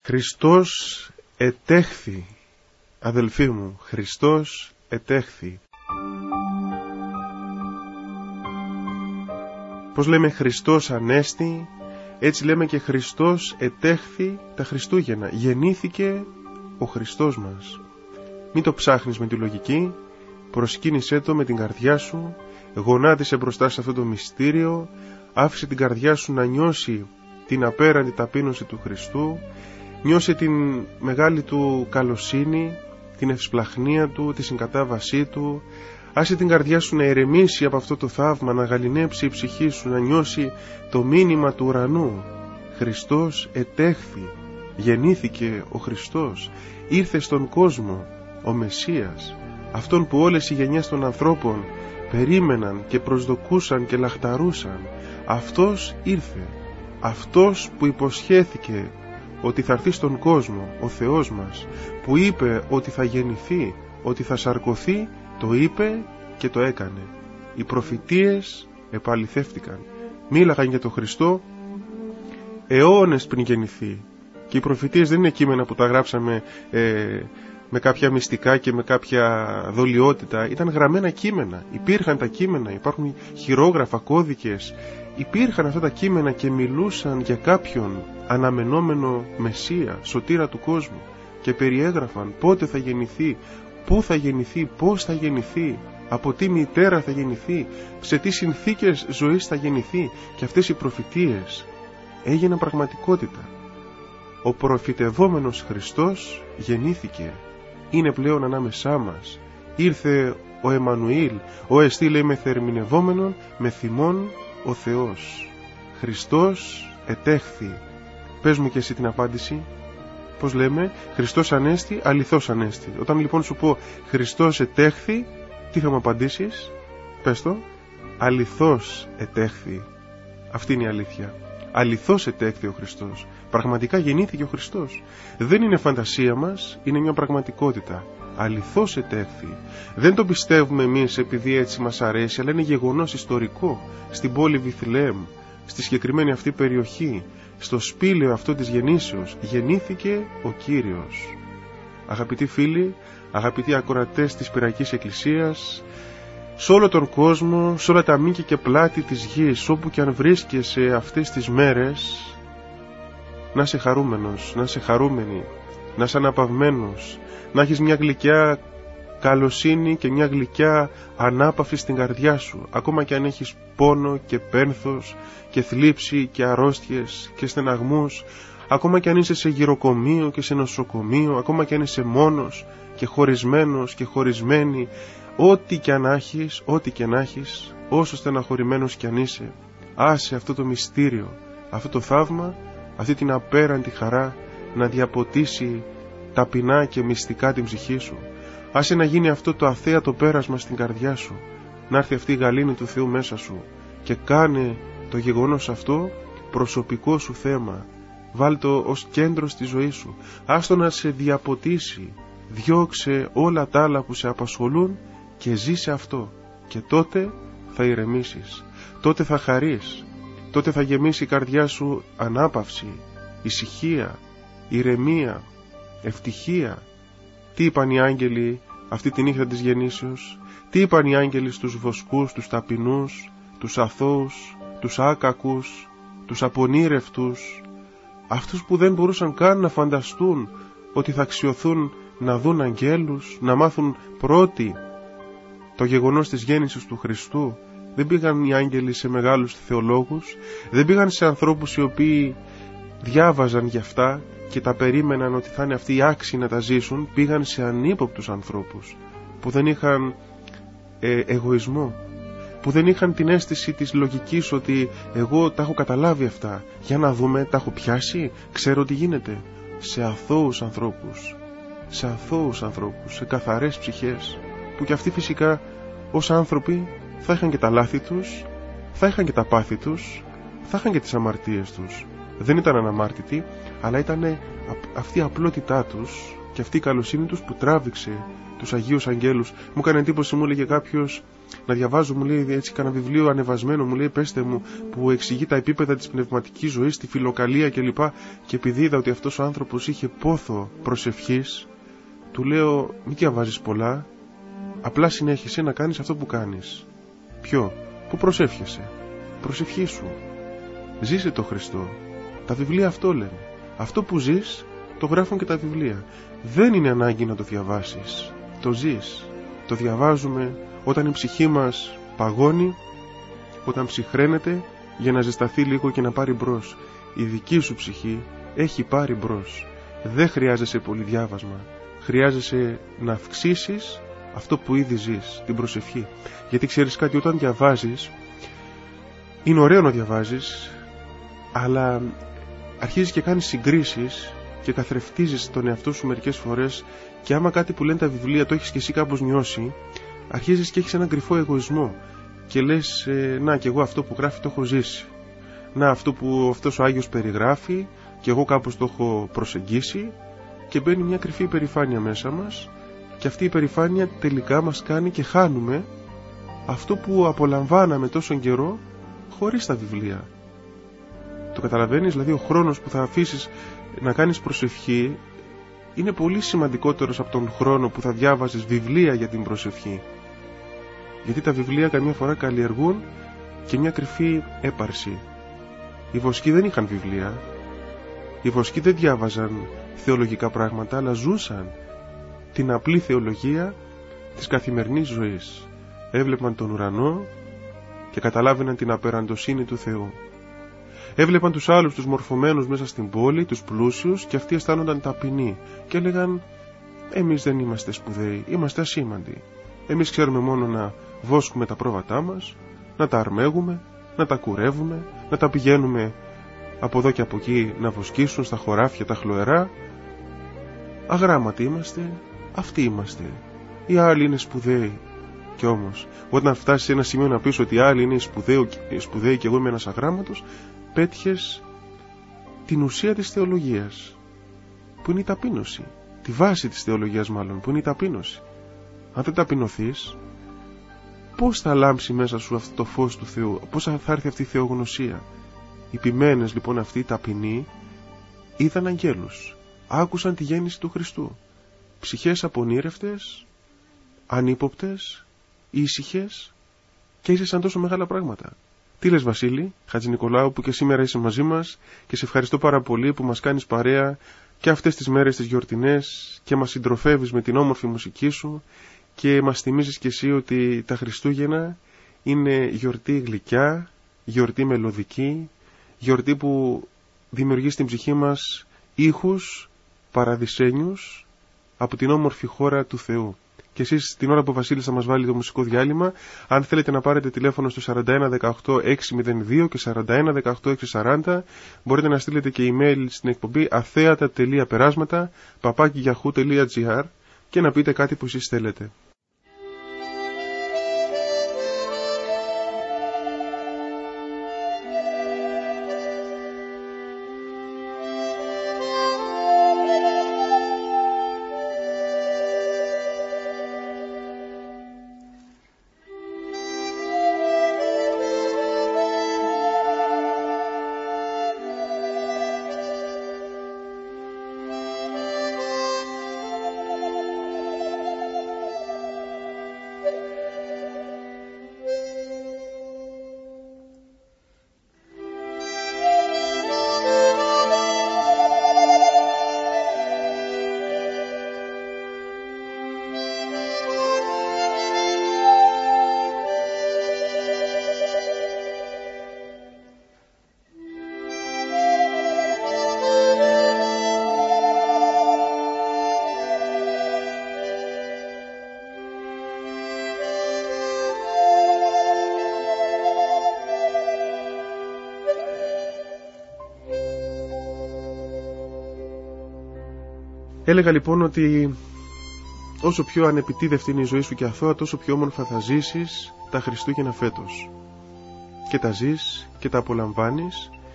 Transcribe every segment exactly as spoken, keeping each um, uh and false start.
Χριστός ετέχθη, αδελφοί μου, Χριστός ετέχθη. Πώς λέμε Χριστός Ανέστη, έτσι λέμε και Χριστός ετέχθη τα Χριστούγεννα. Γεννήθηκε ο Χριστός μας. Μην το ψάχνεις με τη λογική, προσκύνησέ το με την καρδιά σου, γονάτισε μπροστά σε αυτό το μυστήριο, άφησε την καρδιά σου να νιώσει την απέραντη ταπείνωση του Χριστού, νιώσε την μεγάλη του καλοσύνη, την ευσπλαχνία του, τη συγκατάβασή του. Άσε την καρδιά σου να ερεμήσει από αυτό το θαύμα, να γαληνέψει η ψυχή σου, να νιώσει το μήνυμα του ουρανού. Χριστός ετέχθη, γεννήθηκε ο Χριστός, ήρθε στον κόσμο ο Μεσσίας, αυτόν που όλες οι γενιές των ανθρώπων περίμεναν και προσδοκούσαν και λαχταρούσαν. Αυτός ήρθε, αυτός που υποσχέθηκε ότι θα έρθει στον κόσμο, ο Θεός μας, που είπε ότι θα γεννηθεί, ότι θα σαρκωθεί, το είπε και το έκανε. Οι προφητείες επαληθεύτηκαν. Μίλαγαν για τον Χριστό αιώνες πριν γεννηθεί. Και οι προφητείες δεν είναι κείμενα που τα γράψαμε ε, με κάποια μυστικά και με κάποια δολιότητα. Ήταν γραμμένα κείμενα. Υπήρχαν τα κείμενα, υπάρχουν χειρόγραφα, κώδικες. Υπήρχαν αυτά τα κείμενα και μιλούσαν για κάποιον αναμενόμενο Μεσσία, σωτήρα του κόσμου, και περιέγραφαν πότε θα γεννηθεί, πού θα γεννηθεί, πώς θα γεννηθεί, από τι μητέρα θα γεννηθεί, σε τι συνθήκες ζωής θα γεννηθεί. Και αυτές οι προφητείες έγιναν πραγματικότητα. Ο προφητευόμενος Χριστός γεννήθηκε, είναι πλέον ανάμεσά μας. Ήρθε ο Εμμανουήλ, ο εστί λέει μεθερμινευόμενον, με θυμών ο Θεός. Χριστός ετέχθη. Πες μου και εσύ την απάντηση. Πώς λέμε? Χριστός Ανέστη, αληθώς Ανέστη. Όταν λοιπόν σου πω Χριστός ετέχθη, τι θα μου απαντήσεις? Πες το. Αληθώς ετέχθη. Αυτή είναι η αλήθεια. Αληθώς ετέχθη ο Χριστός. Πραγματικά γεννήθηκε ο Χριστός. Δεν είναι φαντασία μας, είναι μια πραγματικότητα. Αληθώς ετέχθη. Δεν το πιστεύουμε εμείς επειδή έτσι μας αρέσει, αλλά είναι γεγονός ιστορικό. Στην πόλη Βιθλεέμ, στη συγκεκριμένη αυτή περιοχή, στο σπήλαιο αυτό της γεννήσεως, γεννήθηκε ο Κύριος. Αγαπητοί φίλοι, αγαπητοί ακροατές της Πυριακής Εκκλησίας, σε όλο τον κόσμο, σε όλα τα μήκη και πλάτη της γης, όπου και αν βρίσκεσαι αυτές τις μέρες, να είσαι χαρούμενος, να είσαι χαρούμενη, να είσαι αναπαυμένος, να έχεις μια γλυκιά καλοσύνη και μια γλυκιά ανάπαυση στην καρδιά σου, ακόμα και αν έχεις πόνο και πένθος και θλίψη και αρρώστιες και στεναγμούς, ακόμα και αν είσαι σε γυροκομείο και σε νοσοκομείο, ακόμα και αν είσαι μόνος και χωρισμένος και χωρισμένη, ό,τι και αν έχεις, ό,τι και αν έχεις, όσο στεναχωρημένος κι αν είσαι, άσε αυτό το μυστήριο, αυτό το θαύμα, αυτή την απέραντη χαρά να διαποτίσει ταπεινά και μυστικά την ψυχή σου. Άσε να γίνει αυτό το αθέατο πέρασμα στην καρδιά σου, να έρθει αυτή η γαλήνη του Θεού μέσα σου και κάνε το γεγονός αυτό προσωπικό σου θέμα. Βάλ το ως κέντρο στη ζωή σου. Άστο να σε διαποτίσει. Διώξε όλα τα άλλα που σε απασχολούν και ζήσε αυτό. Και τότε θα ηρεμήσεις. Τότε θα χαρείς. Τότε θα γεμίσει η καρδιά σου ανάπαυση, ησυχία, ηρεμία, ευτυχία. Τι είπαν οι άγγελοι αυτή τη νύχτα της γεννήσεως? Τι είπαν οι άγγελοι στους βοσκούς, τους ταπεινούς, τους αθώους, τους άκακους, τους απονήρευτους, αυτούς που δεν μπορούσαν καν να φανταστούν ότι θα αξιωθούν να δουν αγγέλους, να μάθουν πρώτοι το γεγονός της γέννησης του Χριστού? Δεν πήγαν οι άγγελοι σε μεγάλους θεολόγους, δεν πήγαν σε ανθρώπους οι οποίοι διάβαζαν γι' αυτά και τα περίμεναν ότι θα είναι αυτοί οι άξιοι να τα ζήσουν. Πήγαν σε ανύποπτους ανθρώπους που δεν είχαν ε, εγωισμό, που δεν είχαν την αίσθηση της λογικής ότι εγώ τα έχω καταλάβει αυτά, για να δούμε, τα έχω πιάσει, ξέρω τι γίνεται. Σε αθώους ανθρώπους, σε αθώους ανθρώπους, σε καθαρές ψυχές, που και αυτοί φυσικά ως άνθρωποι θα είχαν και τα λάθη τους, θα είχαν και τα πάθη τους, θα είχαν και τις αμαρτίες τους. Δεν ήταν αναμάρτητοι, αλλά ήταν αυτή η απλότητά τους και αυτή η καλοσύνη τους που τράβηξε τους Αγίους Αγγέλους. Μου έκανε εντύπωση, μου έλεγε κάποιος, να διαβάζω, μου λέει, έτσι κάνα βιβλίο ανεβασμένο, μου λέει, πέστε μου, που εξηγεί τα επίπεδα της πνευματικής ζωής, τη φιλοκαλία κλπ. Και επειδή είδα ότι αυτός ο άνθρωπος είχε πόθο προσευχής, του λέω, μην διαβάζεις πολλά, απλά συνέχισε να κάνεις αυτό που κάνεις. Ποιο? Που προσεύχεσαι. Προσευχή σου. Ζήσε το Χριστό. Τα βιβλία αυτό λένε. Αυτό που ζεις το γράφουν και τα βιβλία. Δεν είναι ανάγκη να το διαβάσεις. Το ζεις. Το διαβάζουμε όταν η ψυχή μας παγώνει, όταν ψυχραίνεται, για να ζεσταθεί λίγο και να πάρει μπρος. Η δική σου ψυχή έχει πάρει μπρος. Δεν χρειάζεσαι πολύ διάβασμα. Χρειάζεσαι να αυξήσεις αυτό που ήδη ζεις, την προσευχή. Γιατί ξέρεις κάτι, όταν διαβάζεις, είναι ωραίο να διαβάζεις, αλλά αρχίζεις και κάνεις συγκρίσεις και καθρεφτίζεις τον εαυτό σου μερικές φορές, και άμα κάτι που λένε τα βιβλία το έχεις και εσύ κάπως νιώσει, αρχίζεις και έχεις έναν κρυφό εγωισμό και λες, ε, να, και εγώ αυτό που γράφει το έχω ζήσει, να, αυτό που αυτός ο Άγιος περιγράφει και εγώ κάπως το έχω προσεγγίσει, και μπαίνει μια κρυφή υπερηφάνεια μέσα μας, και αυτή η υπερηφάνεια τελικά μας κάνει και χάνουμε αυτό που απολαμβάναμε τόσον καιρό χωρίς τα βιβλία. Το καταλαβαίνεις? Δηλαδή ο χρόνος που θα αφήσεις να κάνεις προσευχή είναι πολύ σημαντικότερος από τον χρόνο που θα διάβαζες βιβλία για την προσευχή. Γιατί τα βιβλία καμιά φορά καλλιεργούν και μια κρυφή έπαρση. Οι βοσκοί δεν είχαν βιβλία. Οι βοσκοί δεν διάβαζαν θεολογικά πράγματα, αλλά ζούσαν την απλή θεολογία της καθημερινής ζωής. Έβλεπαν τον ουρανό και καταλάβαιναν την απεραντοσύνη του Θεού. Έβλεπαν τους άλλους, τους μορφωμένους μέσα στην πόλη, τους πλούσιους, και αυτοί αισθάνονταν ταπεινοί και έλεγαν, εμείς δεν είμαστε σπουδαίοι, είμαστε ασήμαντοι. Εμείς ξέρουμε μόνο να βόσκουμε τα πρόβατά μας, να τα αρμέγουμε, να τα κουρεύουμε, να τα πηγαίνουμε από εδώ και από εκεί να βοσκήσουν στα χωράφια τα χλωερά. Αγράμματοι είμαστε, αυτοί είμαστε. Οι άλλοι είναι σπουδαίοι. Κι όμως, όταν φτάσεις σε ένα σημείο να πεις ότι οι άλλοι είναι σπουδαίοι και εγώ είμαι ένας αγράμματος, πέτυχες την ουσία της θεολογίας, που είναι η ταπείνωση. Τη βάση της θεολογίας μάλλον, που είναι η ταπείνωση. Αν δεν ταπεινωθείς, πώς θα λάμψει μέσα σου αυτό το φως του Θεού, πώς θα έρθει αυτή η θεογνωσία? Οι ποιμένες λοιπόν αυτοί οι ταπεινοί είδαν αγγέλους, άκουσαν τη γέννηση του Χριστού. Ψυχές απονήρευτες, ανύποπτες, ήσυχες, και ήσασαν τόσο μεγάλα πράγματα. Τι λες, Βασίλη Χατζηνικολάου, που και σήμερα είσαι μαζί μας, και σε ευχαριστώ πάρα πολύ που μας κάνεις παρέα και αυτές τις μέρες τις γιορτινές και μας συντροφεύεις με την όμορφη μουσική σου και μας θυμίζεις και εσύ ότι τα Χριστούγεννα είναι γιορτή γλυκιά, γιορτή μελωδική, γιορτή που δημιουργεί στην ψυχή μας ήχους παραδεισένιους από την όμορφη χώρα του Θεού. Και εσείς την ώρα που ο Βασίλης θα μας βάλει το μουσικό διάλειμμα, αν θέλετε να πάρετε τηλέφωνο στο σαράντα ένα δεκαοκτώ εξακόσια δύο και σαράντα ένα δεκαοκτώ εξακόσια σαράντα, μπορείτε να στείλετε και email στην εκπομπή αθέατα τελεία περάσματα παπάκι γιαχού τελεία τζι άρ και να πείτε κάτι που εσείς θέλετε. Έλεγα λοιπόν ότι όσο πιο ανεπιτίδευτη είναι η ζωή σου και αθώα, τόσο πιο όμορφα θα ζήσεις τα Χριστούγεννα φέτος. Και τα ζεις και τα απολαμβάνεις,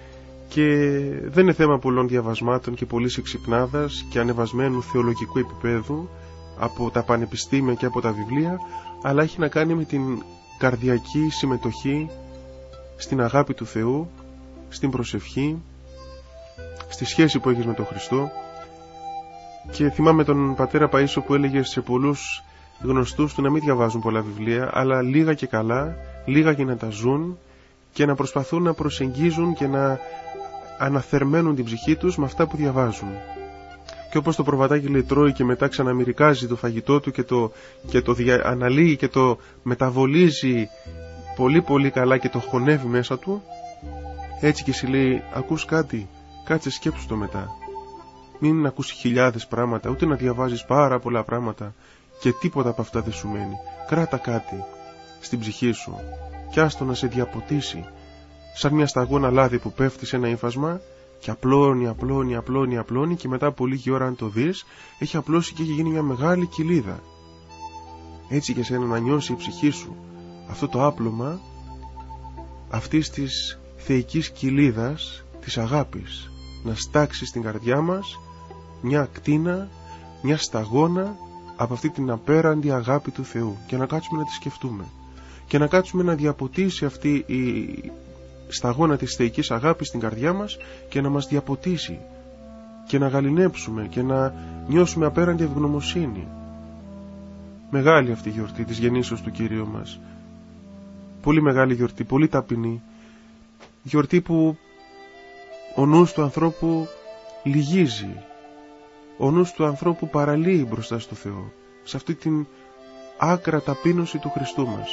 και δεν είναι θέμα πολλών διαβασμάτων και πολλής εξυπνάδας και ανεβασμένου θεολογικού επίπεδου από τα πανεπιστήμια και από τα βιβλία, αλλά έχει να κάνει με την καρδιακή συμμετοχή στην αγάπη του Θεού, στην προσευχή, στη σχέση που έχεις με τον Χριστό. Και θυμάμαι τον πατέρα Παΐσιο που έλεγε σε πολλούς γνωστούς του να μην διαβάζουν πολλά βιβλία, αλλά λίγα και καλά, λίγα και να τα ζουν και να προσπαθούν να προσεγγίζουν και να αναθερμαίνουν την ψυχή τους με αυτά που διαβάζουν. Και όπως το προβατάκι λέει τρώει και μετά ξαναμυρικάζει το φαγητό του και το, και το δια, αναλύει και το μεταβολίζει πολύ πολύ καλά και το χωνεύει μέσα του, έτσι και εσύ λέει ακούς κάτι, κάτσε σκέψου το μετά. Μην ακούς χιλιάδες πράγματα, ούτε να διαβάζεις πάρα πολλά πράγματα και τίποτα από αυτά δεν σου μένει. Κράτα κάτι στην ψυχή σου και άστο να σε διαποτίσει, σαν μια σταγόνα λάδι που πέφτει σε ένα ύφασμα και απλώνει, απλώνει, απλώνει, απλώνει και μετά από λίγη ώρα αν το δεις έχει απλώσει και έχει γίνει μια μεγάλη κοιλίδα. Έτσι και σένα να νιώσει η ψυχή σου αυτό το άπλωμα αυτής της θεϊκής κοιλίδας της αγάπης, να στάξει στην καρδιά μας μια ακτίνα, μια σταγόνα από αυτή την απέραντη αγάπη του Θεού και να κάτσουμε να τη σκεφτούμε και να κάτσουμε να διαποτίσει αυτή η σταγόνα της θεϊκής αγάπης στην καρδιά μας και να μας διαποτίσει και να γαληνέψουμε και να νιώσουμε απέραντη ευγνωμοσύνη. Μεγάλη αυτή η γιορτή της γεννήσεως του Κυρίου μας, πολύ μεγάλη γιορτή, πολύ ταπεινή, γιορτή που ο νους του ανθρώπου λυγίζει, ο νους του ανθρώπου παραλύει μπροστά στο Θεό, σε αυτή την άκρα ταπείνωση του Χριστού μας.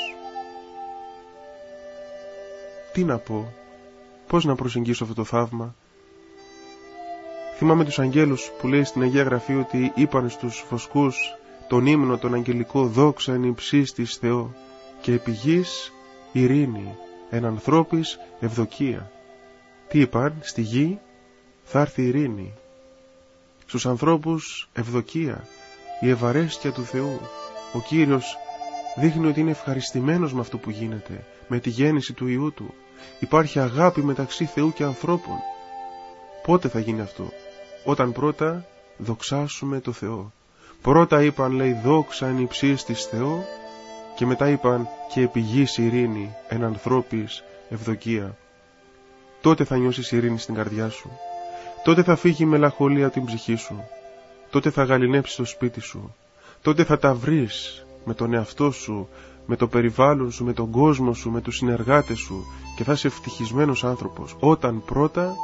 Τι να πω, πώς να προσεγγίσω αυτό το θαύμα? Θυμάμαι τους αγγέλους που λέει στην Αγία Γραφή ότι είπαν στους βοσκούς τον ύμνο τον αγγελικό δόξα εν υψής της Θεό και επί γης ειρήνη, εν ανθρώπης ευδοκία. Τι είπαν? Στη γη θα έρθει ειρήνη, στους ανθρώπους ευδοκία, η ευαρέστια του Θεού. Ο Κύριος δείχνει ότι είναι ευχαριστημένος με αυτό που γίνεται, με τη γέννηση του Υιού Του. Υπάρχει αγάπη μεταξύ Θεού και ανθρώπων. Πότε θα γίνει αυτό? Όταν πρώτα δοξάσουμε το Θεό. Πρώτα είπαν, λέει, δόξα εν υψής της Θεό και μετά είπαν και επί γης ειρήνη εν ανθρώπης ευδοκία. Τότε θα νιώσεις ειρήνη στην καρδιά σου. Τότε θα φύγει η μελαγχολία από την ψυχή σου. Τότε θα γαληνέψεις το σπίτι σου. Τότε θα τα βρεις με τον εαυτό σου, με το περιβάλλον σου, με τον κόσμο σου, με τους συνεργάτες σου και θα είσαι ευτυχισμένος άνθρωπος όταν πρώτα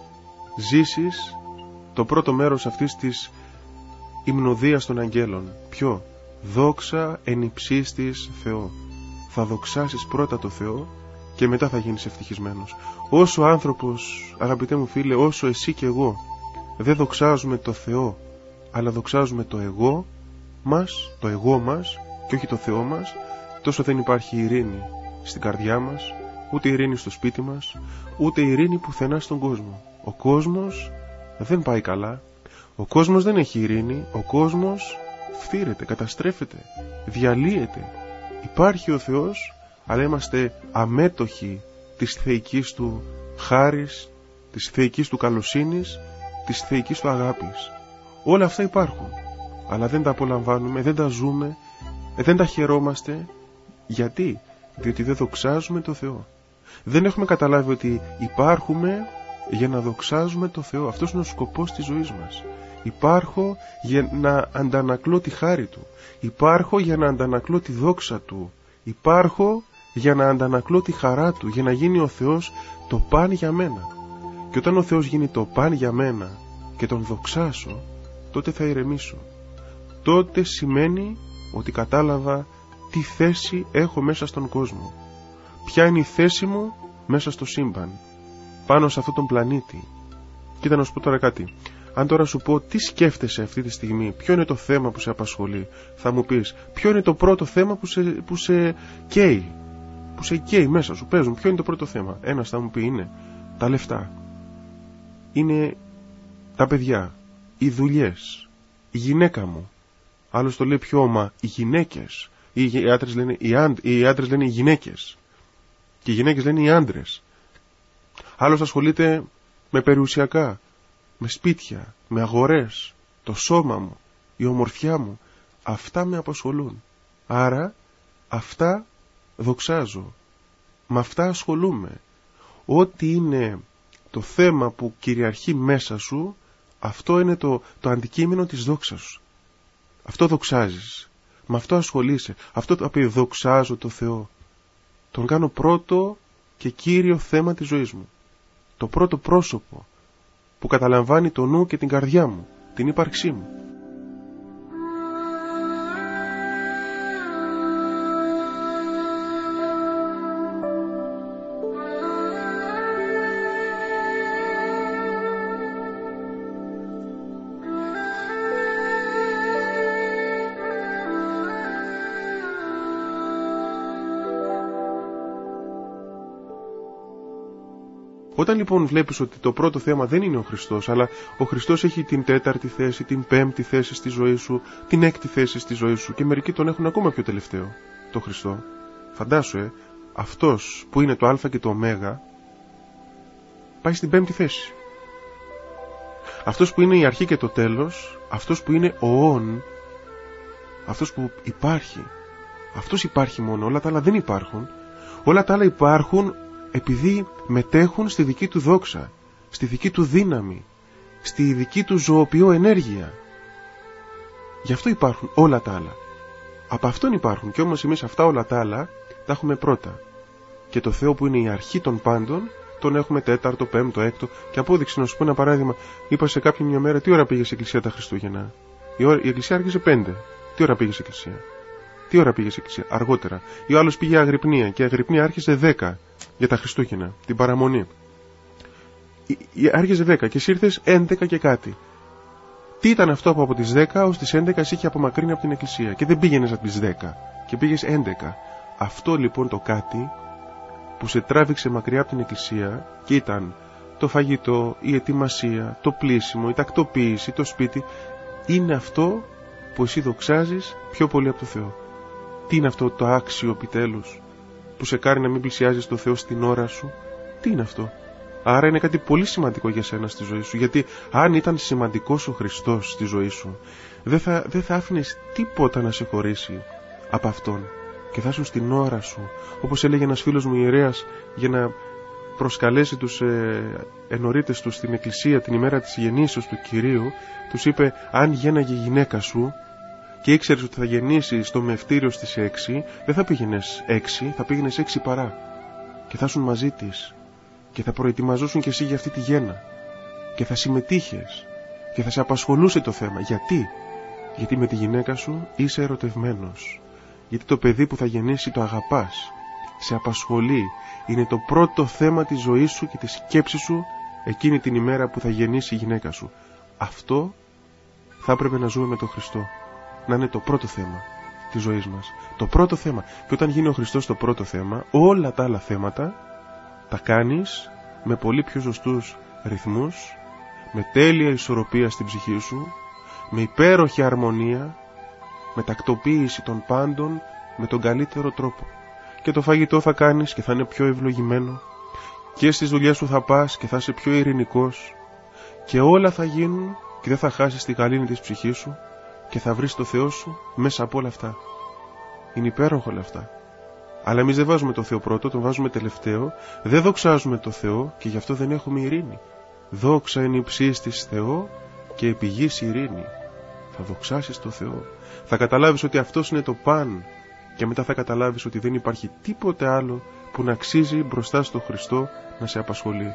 ζήσεις το πρώτο μέρος αυτής της υμνοδίας των αγγέλων. Ποιο? Δόξα εν υψής της Θεό. Θα δοξάσεις πρώτα το Θεό και μετά θα γίνεις ευτυχισμένος. Όσο άνθρωπος, αγαπητέ μου φίλε, όσο εσύ και εγώ δεν δοξάζουμε το Θεό αλλά δοξάζουμε το εγώ μας, το εγώ μας και όχι το Θεό μας, τόσο δεν υπάρχει ειρήνη στην καρδιά μας, ούτε ειρήνη στο σπίτι μας, ούτε ειρήνη πουθενά στον κόσμο. Ο κόσμος δεν πάει καλά, ο κόσμος δεν έχει ειρήνη, ο κόσμος φθήρεται, καταστρέφεται, διαλύεται. Υπάρχει ο Θεός, αλλά είμαστε αμέτωχοι της θεϊκής Του χάρις, της θεϊκής Του καλοσύνης, της θεϊκής Του αγάπης. Όλα αυτά υπάρχουν, αλλά δεν τα απολαμβάνουμε, δεν τα ζούμε, δεν τα χαιρόμαστε. Γιατί? Διότι δεν δοξάζουμε το Θεό. Δεν έχουμε καταλάβει ότι υπάρχουμε για να δοξάζουμε το Θεό. Αυτός είναι ο σκοπός της ζωής μας. Υπάρχω για να αντανακλώ τη χάρη Του. Υπάρχω για να αντανακλώ τη δόξα Του. Υπάρχω για να αντανακλώ τη χαρά Του, για να γίνει ο Θεός το παν για μένα. Και όταν ο Θεός γίνει το παν για μένα και Τον δοξάσω, τότε θα ηρεμήσω. Τότε σημαίνει ότι κατάλαβα τι θέση έχω μέσα στον κόσμο. Ποια είναι η θέση μου μέσα στο σύμπαν, πάνω σε αυτόν τον πλανήτη. Κοίτα να σου πω τώρα κάτι. Αν τώρα σου πω τι σκέφτεσαι αυτή τη στιγμή, ποιο είναι το θέμα που σε απασχολεί, θα μου πεις ποιο είναι το πρώτο θέμα που σε, που σε καίει, που σε καίει μέσα σου, παίζουν, ποιο είναι το πρώτο θέμα. Ένας θα μου πει είναι τα λεφτά, είναι τα παιδιά, οι δουλειές, η γυναίκα μου. Άλλος το λέει πιο όμα, οι γυναίκες. Οι άντρες λένε οι, άντ, οι άντρες λένε οι γυναίκες και οι γυναίκες λένε οι άντρες. Άλλος ασχολείται με περιουσιακά, με σπίτια, με αγορές, το σώμα μου, η ομορφιά μου. Αυτά με απασχολούν. Άρα αυτά δοξάζω. Με αυτά ασχολούμαι. Ό,τι είναι το θέμα που κυριαρχεί μέσα σου, αυτό είναι το, το αντικείμενο της δόξας σου. Αυτό δοξάζεις. Με αυτό ασχολείσαι. Αυτό το οποίο δοξάζω το Θεό. Τον κάνω πρώτο και κύριο θέμα της ζωής μου. Το πρώτο πρόσωπο που καταλαμβάνει το νου και την καρδιά μου, την ύπαρξή μου. Όταν λοιπόν βλέπεις ότι το πρώτο θέμα δεν είναι ο Χριστός, αλλά ο Χριστός έχει την τέταρτη θέση, την πέμπτη θέση στη ζωή σου, την έκτη θέση στη ζωή σου, και μερικοί τον έχουν ακόμα πιο τελευταίο, το Χριστό. Φαντάσου, ε, αυτός που είναι το α και το ω, πάει στην πέμπτη θέση. Αυτός που είναι η αρχή και το τέλος, αυτός που είναι ο όν, αυτός που υπάρχει, αυτός υπάρχει μόνο, όλα τα άλλα δεν υπάρχουν. Όλα τα άλλα υπάρχουν επειδή μετέχουν στη δική του δόξα, στη δική του δύναμη, στη δική του ζωοποιώ ενέργεια. Γι' αυτό υπάρχουν όλα τα άλλα. Από αυτόν υπάρχουν, και όμως εμείς αυτά όλα τα άλλα τα έχουμε πρώτα. Και το Θεό που είναι η αρχή των πάντων, τον έχουμε τέταρτο, πέμπτο, έκτο. Και απόδειξη, να σου πω ένα παράδειγμα, είπα σε κάποιον μια μέρα, τι ώρα πήγε σε εκκλησία τα Χριστούγεννα? Η, ώρα, η εκκλησία άρχισε πέντε. Τι ώρα πήγε σε εκκλησία? Τι ώρα πήγε σε εκκλησία? Αργότερα. Ή ο άλλος πήγε Αγρυπνία, και η Αγρυπνία άρχισε δέκα για τα Χριστούγεννα, την παραμονή. Άρχισε δέκα και εσύ ήρθες έντεκα και κάτι. Τι ήταν αυτό που από τις δέκα ως τις έντεκα εσύ είχε απομακρύνει από την εκκλησία, και δεν πήγαινες από τις δέκα και πήγες έντεκα? Αυτό λοιπόν το κάτι που σε τράβηξε μακριά από την εκκλησία, και ήταν το φαγητό, η ετοιμασία, το πλήσιμο, η τακτοποίηση, το σπίτι, είναι αυτό που εσύ δοξάζεις πιο πολύ από το Θεό. Τι είναι αυτό το άξιο επιτέλους που σε κάνει να μην πλησιάζεις το Θεό στην ώρα σου? Τι είναι αυτό? Άρα είναι κάτι πολύ σημαντικό για σένα στη ζωή σου, γιατί αν ήταν σημαντικός ο Χριστός στη ζωή σου, δεν θα, δεν θα άφηνες τίποτα να σε χωρίσει από Αυτόν, και θα ήσουν στην ώρα σου. Όπως έλεγε ένας φίλος μου ιερέας, για να προσκαλέσει τους ε, ενορίτες του στην εκκλησία την ημέρα της γεννήσεως του Κυρίου, τους είπε, αν γέναγε η γυναίκα σου και ήξερες ότι θα γεννήσει στο μευτήριο στις έξι, δεν θα πήγαινες έξι, θα πήγαινες έξι παρά, και θα ήσουν μαζί της, και θα προετοιμαζόσουν και εσύ για αυτή τη γέννα, και θα συμμετείχες, και θα σε απασχολούσε το θέμα. Γιατί? Γιατί με τη γυναίκα σου είσαι ερωτευμένος, γιατί το παιδί που θα γεννήσει το αγαπάς, σε απασχολεί, είναι το πρώτο θέμα της ζωής σου και της σκέψης σου εκείνη την ημέρα που θα γεννήσει η γυναίκα σου. Αυτό θα έπρεπε να ζούμε με τον Χριστό, να είναι το πρώτο θέμα της ζωής μας, το πρώτο θέμα. Και όταν γίνει ο Χριστός το πρώτο θέμα, όλα τα άλλα θέματα τα κάνεις με πολύ πιο ζωστούς ρυθμούς, με τέλεια ισορροπία στην ψυχή σου, με υπέροχη αρμονία, με τακτοποίηση των πάντων, με τον καλύτερο τρόπο. Και το φαγητό θα κάνεις και θα είναι πιο ευλογημένο, και στις δουλειές σου θα πας και θα είσαι πιο ειρηνικός, και όλα θα γίνουν και δεν θα χάσεις τη γαλήνη της ψυχής σου, και θα βρεις το Θεό σου μέσα από όλα αυτά. Είναι υπέροχο όλα αυτά. Αλλά εμείς δεν βάζουμε το Θεό πρώτο, τον βάζουμε τελευταίο, δεν δοξάζουμε το Θεό, και γι' αυτό δεν έχουμε ειρήνη. Δόξα εν υψίστης Θεό και επί γης ειρήνη. Θα δοξάσεις το Θεό, θα καταλάβεις ότι αυτός είναι το παν, και μετά θα καταλάβεις ότι δεν υπάρχει τίποτε άλλο που να αξίζει μπροστά στο Χριστό να σε απασχολεί.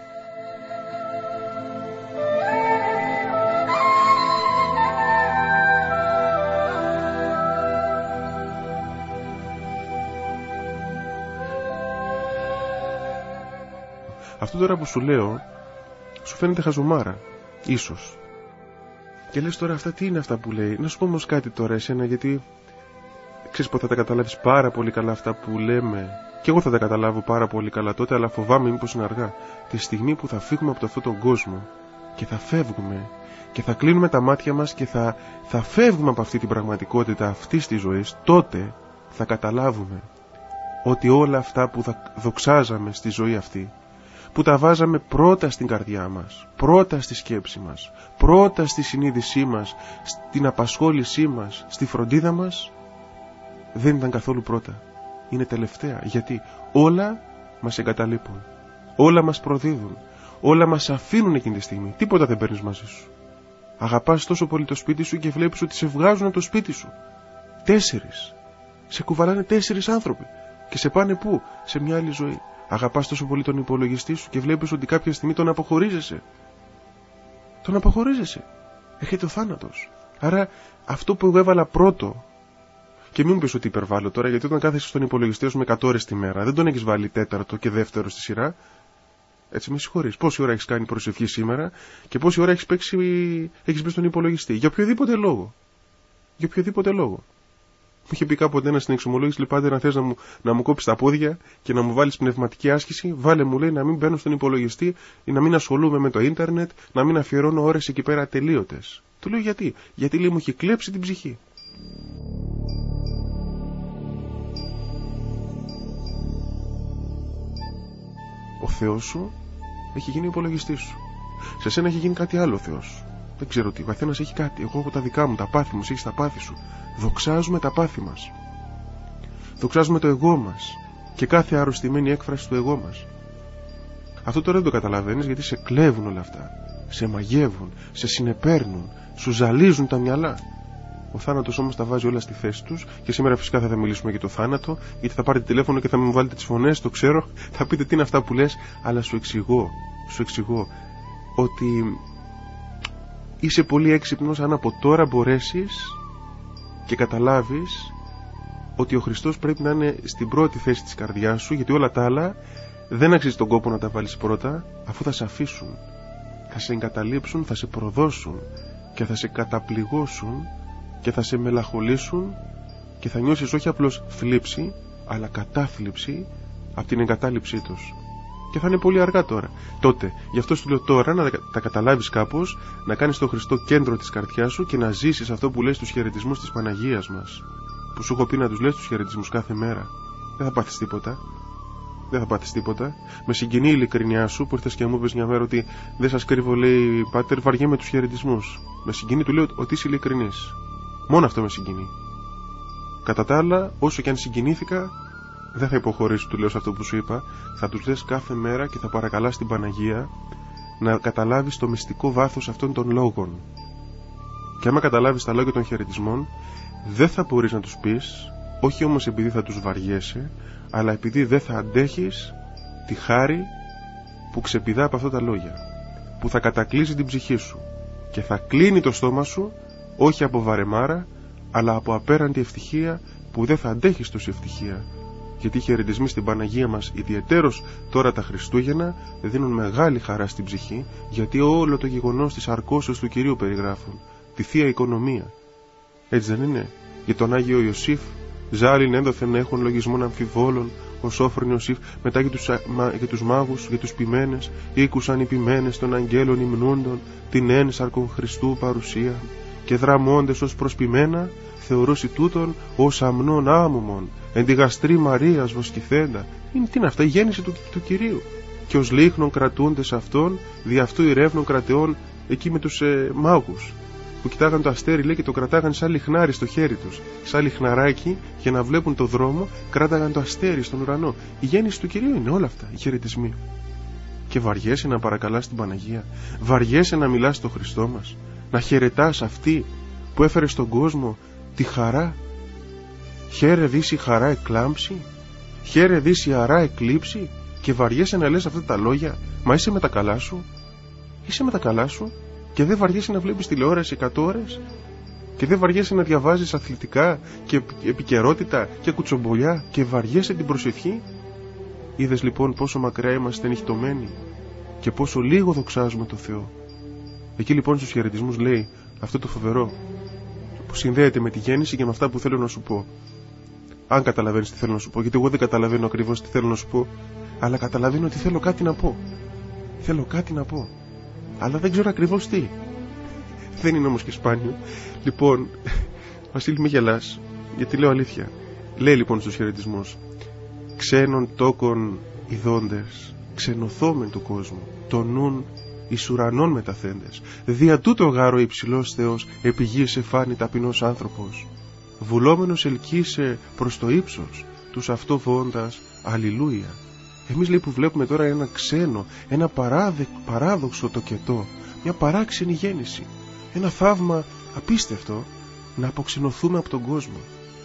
Αυτό τώρα που σου λέω σου φαίνεται χαζομάρα, ίσως, και λες τώρα αυτά τι είναι αυτά που λέει. Να σου πω όμως κάτι τώρα εσένα, γιατί ξέρεις πως θα τα καταλάβεις πάρα πολύ καλά αυτά που λέμε, και εγώ θα τα καταλάβω πάρα πολύ καλά τότε, αλλά φοβάμαι μήπως είναι αργά. Τη στιγμή που θα φύγουμε από αυτόν τον κόσμο και θα φεύγουμε και θα κλείνουμε τα μάτια μας και θα, θα φεύγουμε από αυτή την πραγματικότητα αυτής της ζωής, τότε θα καταλάβουμε ότι όλα αυτά που θα δοξάζαμε στη ζωή αυτή, που τα βάζαμε πρώτα στην καρδιά μας, πρώτα στη σκέψη μας, πρώτα στη συνείδησή μας, στην απασχόλησή μας, στη φροντίδα μας, δεν ήταν καθόλου πρώτα. Είναι τελευταία. Γιατί όλα μας εγκαταλείπουν, όλα μας προδίδουν, όλα μας αφήνουν εκείνη τη στιγμή. Τίποτα δεν παίρνεις μαζί σου. Αγαπάς τόσο πολύ το σπίτι σου και βλέπεις ότι σε βγάζουν από το σπίτι σου. Τέσσερις. Σε κουβαλάνε τέσσερις άνθρωποι και σε πάνε πού? Σε μια άλλη ζωή. Αγαπάς τόσο πολύ τον υπολογιστή σου και βλέπεις ότι κάποια στιγμή τον αποχωρίζεσαι. Τον αποχωρίζεσαι. Έρχεται ο θάνατος. Άρα αυτό που εγώ έβαλα πρώτο, και μην μου πεις ότι υπερβάλλω τώρα, γιατί όταν κάθεσαι στον υπολογιστή με εκατό ώρες τη μέρα, δεν τον έχεις βάλει τέταρτο και δεύτερο στη σειρά. Έτσι, με συγχωρείς. Πόση ώρα έχεις κάνει προσευχή σήμερα και πόση ώρα έχεις παίξει, έχεις μπει στον υπολογιστή. Για οποιοδήποτε λόγο. Για οποιοδήποτε λόγο. Μου είχε πει κάποτε ένα στην εξομολόγηση, λέει, πάντα να θες να μου, να μου κόψεις τα πόδια και να μου βάλεις πνευματική άσκηση, βάλε, μου λέει, να μην μπαίνω στον υπολογιστή ή να μην ασχολούμαι με το ίντερνετ, να μην αφιερώνω ώρες εκεί πέρα ατελείωτες. Του λέω γιατί. Γιατί, λέει, μου έχει κλέψει την ψυχή. Ο Θεός σου έχει γίνει ο υπολογιστής σου. Σε σένα έχει γίνει κάτι άλλο ο Θεός σου. Δεν ξέρω τι. Ο καθένας έχει κάτι. Εγώ έχω τα δικά μου, τα πάθη μου, εσύ έχεις τα πάθη σου. Δοξάζουμε τα πάθη μας. Δοξάζουμε το εγώ μας και κάθε αρρωστημένη έκφραση του εγώ μας. Αυτό τώρα δεν το καταλαβαίνεις, γιατί σε κλέβουν όλα αυτά. Σε μαγεύουν, σε συνεπέρνουν, σου ζαλίζουν τα μυαλά. Ο θάνατος όμως τα βάζει όλα στη θέση τους και σήμερα φυσικά θα, θα μιλήσουμε για το θάνατο, γιατί θα πάρετε τηλέφωνο και θα μου βάλετε τις φωνές, το ξέρω, θα πείτε τι είναι αυτά που λες, αλλά σου εξηγώ, σου εξηγώ ότι είσαι πολύ έξυπνος αν από τώρα μπορέσεις και καταλάβεις ότι ο Χριστός πρέπει να είναι στην πρώτη θέση της καρδιάς σου, γιατί όλα τα άλλα δεν αξίζει τον κόπο να τα βάλεις πρώτα, αφού θα σε αφήσουν, θα σε εγκαταλείψουν, θα σε προδώσουν και θα σε καταπληγώσουν και θα σε μελαγχολήσουν και θα νιώσεις όχι απλώς θλίψη, αλλά κατάθλιψη από την εγκατάλειψή τους. Και θα είναι πολύ αργά τώρα. Τότε, γι' αυτό σου λέω τώρα να τα καταλάβεις κάπως, να κάνεις τον Χριστό κέντρο της καρδιάς σου και να ζήσεις αυτό που λες στους χαιρετισμούς της Παναγίας μας. Που σου έχω πει να τους λες τους χαιρετισμούς κάθε μέρα. Δεν θα πάθεις τίποτα. Δεν θα πάθεις τίποτα. Με συγκινεί η ειλικρινιά σου που ήρθες και μου είπες μια μέρα ότι δεν σας κρύβω, λέει, πάτερ, βαριέμαι τους χαιρετισμούς. Με συγκινεί, του λέω ότι είσαι ειλικρινής. Μόνο αυτό με συγκινεί. Κατά τα άλλα, όσο και αν συγκινήθηκα, δεν θα υποχωρήσω, του λέω σε αυτό που σου είπα. Θα τους λες κάθε μέρα και θα παρακαλάς την Παναγία να καταλάβεις το μυστικό βάθος αυτών των λόγων. Και άμα καταλάβεις τα λόγια των χαιρετισμών, δεν θα μπορείς να τους πεις, όχι όμως επειδή θα τους βαριέσαι, αλλά επειδή δεν θα αντέχεις τη χάρη που ξεπηδά από αυτά τα λόγια, που θα κατακλείσει την ψυχή σου και θα κλείνει το στόμα σου, όχι από βαρεμάρα, αλλά από απέραντη ευτυχία που δεν θα αντέχεις τόση ευτυχία. Γιατί οι χαιρετισμοί στην Παναγία μας, ιδιαιτέρως τώρα τα Χριστούγεννα, δίνουν μεγάλη χαρά στην ψυχή, γιατί όλο το γεγονός της αρκώσεως του Κυρίου περιγράφουν, τη Θεία Οικονομία. Έτσι δεν είναι? Για τον Άγιο Ιωσήφ, ζάλιν ένδοθεν έχουν λογισμών αμφιβόλων, ο σόφρον Ιωσήφ, μετά για τους, μα, για τους μάγους, για τους ποιμένες, ήκουσαν οι ποιμένες των αγγέλων υμνούντων, την ένσαρκον Χριστού παρουσία, και δραμώντες ως προσποιμένα, θεωρούσι τούτον ως αμνών άμωμον, εν τη γαστρή Μαρίας βοσκηθέντα. Είναι, τι είναι αυτά, η γέννηση του, του Κυρίου. Και ως λίχνων κρατούντες αυτόν, δι' αυτού ηρεύνων κρατεών, εκεί με τους ε, μάγους, που κοιτάγαν το αστέρι, λέει, και το κρατάγαν σαν λιχνάρι στο χέρι τους, σαν λιχναράκι, για να βλέπουν το δρόμο, κράταγαν το αστέρι στον ουρανό. Η γέννηση του Κυρίου είναι όλα αυτά, οι χαιρετισμοί. Και βαριέσαι να παρακαλάς την Παναγία, βαριέσαι να μιλάς στον Χριστό μας, να χαιρετάς αυτή που έφερε στον κόσμο τη χαρά. Χαίρε δύση χαρά εκλάμψη, χαίρε δύση αρά εκλείψη, και βαριέσαι να λες αυτά τα λόγια. Μα είσαι με τα καλά σου? Είσαι με τα καλά σου? Και δεν βαριέσαι να βλέπεις τηλεόραση εκατό ώρες? Και δεν βαριέσαι να διαβάζεις αθλητικά και επικαιρότητα και κουτσομπολιά? Και βαριέσαι την προσευχή? Είδες λοιπόν πόσο μακριά είμαστε νυχτωμένοι και πόσο λίγο δοξάζουμε το Θεό. Εκεί λοιπόν στους χαιρετισμούς λέει αυτό το φοβερό που συνδέεται με τη γέννηση και με αυτά που θέλω να σου πω. Αν καταλαβαίνεις τι θέλω να σου πω, γιατί εγώ δεν καταλαβαίνω ακριβώς τι θέλω να σου πω, αλλά καταλαβαίνω ότι θέλω κάτι να πω. Θέλω κάτι να πω, αλλά δεν ξέρω ακριβώς τι. Δεν είναι όμως και σπάνιο. Λοιπόν, Βασίλη, μη γελάς, γιατί λέω αλήθεια. Λέει λοιπόν στους χαιρετισμούς: ξένων τόκων ειδώντες, ξενωθόμεν του κόσμου, το νουν εις ουρανών μεταθέντες. Δια τούτο γάρο υψηλός Θεός επί γης εφάνει ταπεινός άνθρωπος. Βουλόμενος ελκύσε προς το ύψος, τους αυτό φοώντας αλληλούια. Εμείς λέει που βλέπουμε τώρα ένα ξένο, ένα παράδε, παράδοξο τοκετό, μια παράξενη γέννηση, ένα θαύμα απίστευτο, να αποξενωθούμε από τον κόσμο.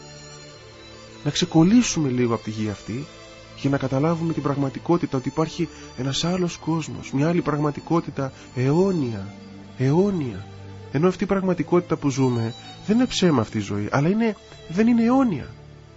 Να ξεκολλήσουμε λίγο από τη γη αυτή για να καταλάβουμε την πραγματικότητα, ότι υπάρχει ένας άλλος κόσμος, μια άλλη πραγματικότητα αιώνια, αιώνια. Ενώ αυτή η πραγματικότητα που ζούμε δεν είναι ψέμα αυτή η ζωή, αλλά είναι, δεν είναι αιώνια.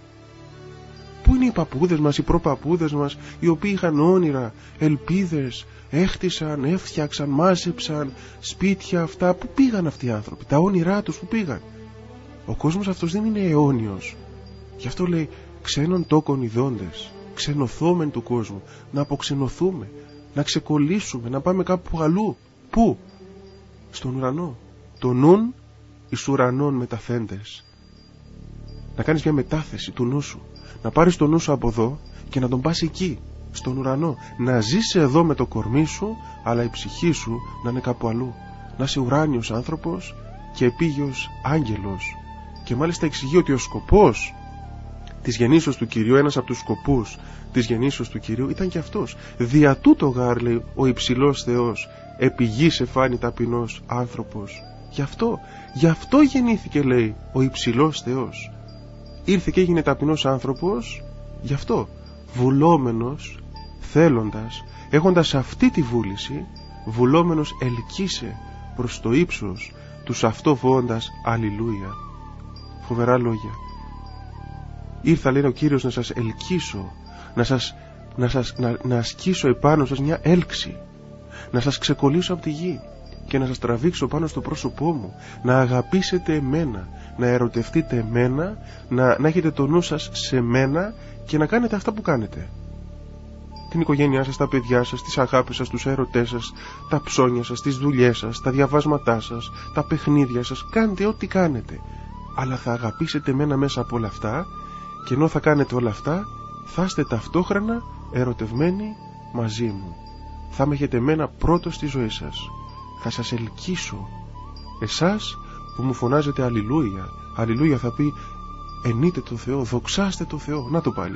Πού είναι οι παππούδες μας, οι προπαππούδες μας, οι οποίοι είχαν όνειρα, ελπίδες, έχτισαν, έφτιαξαν, μάζεψαν σπίτια αυτά? Πού πήγαν αυτοί οι άνθρωποι, τα όνειρά τους πού πήγαν? Ο κόσμος αυτός δεν είναι αιώνιος. Γι' αυτό λέει ξένων τόκων ειδώντες, ξενωθόμεν του κόσμου, να αποξενωθούμε, να ξεκολλήσουμε, να πάμε κάπου αλλού. Πού? Στον ουρανό. Το νουν εις ουρανών μεταθέντες. Να κάνεις μια μετάθεση του νου σου, να πάρεις τον νου σου από εδώ και να τον πας εκεί, στον ουρανό. Να ζεις εδώ με το κορμί σου, αλλά η ψυχή σου να είναι κάπου αλλού. Να είσαι ουράνιος άνθρωπος και επίγειος άγγελος. Και μάλιστα εξηγεί ότι ο σκοπός της γεννήσεως του Κυρίου, ένας από τους σκοπούς της γεννήσεως του Κυρίου ήταν και αυτός. Δια τούτο γάρ, λέει, ο υψηλός Θεός επί γης εφάνει ταπεινός άνθρωπος. Γι' αυτό, γι' αυτό γεννήθηκε, λέει, ο υψηλός Θεός. Ήρθε και έγινε ταπεινός άνθρωπος, γι' αυτό, βουλόμενος, θέλοντας, έχοντας αυτή τη βούληση, βουλόμενος ελκύσε προς το ύψος, τους αυτό φοώντας αλληλούια. Φοβερά λόγια. Ήρθα, λέει ο Κύριος, να σας ελκύσω, να, σας, να, σας, να, να ασκήσω επάνω σας μια έλξη, να σας ξεκολλήσω από τη γη και να σας τραβήξω πάνω στο πρόσωπό μου, να αγαπήσετε εμένα, να ερωτευτείτε εμένα, να, να έχετε το νου σας σε μένα και να κάνετε αυτά που κάνετε. Την οικογένειά σας, τα παιδιά σας, τις αγάπες σας, τους έρωτές σας, τα ψώνια σας, τις δουλειές σας, τα διαβάσματά σας, τα παιχνίδια σας. Κάντε ό,τι κάνετε, αλλά θα αγαπήσετε εμένα μέσα από όλα αυτά, και ενώ θα κάνετε όλα αυτά θα είστε ταυτόχρονα ερωτευμένοι μαζί μου. Θα με έχετε εμένα πρώτο στη ζωή σας. Θα σας ελκύσω, εσάς που μου φωνάζετε αλληλούια. Αλληλούια θα πει ενείτε το Θεό, δοξάστε το Θεό. Να το πάλι,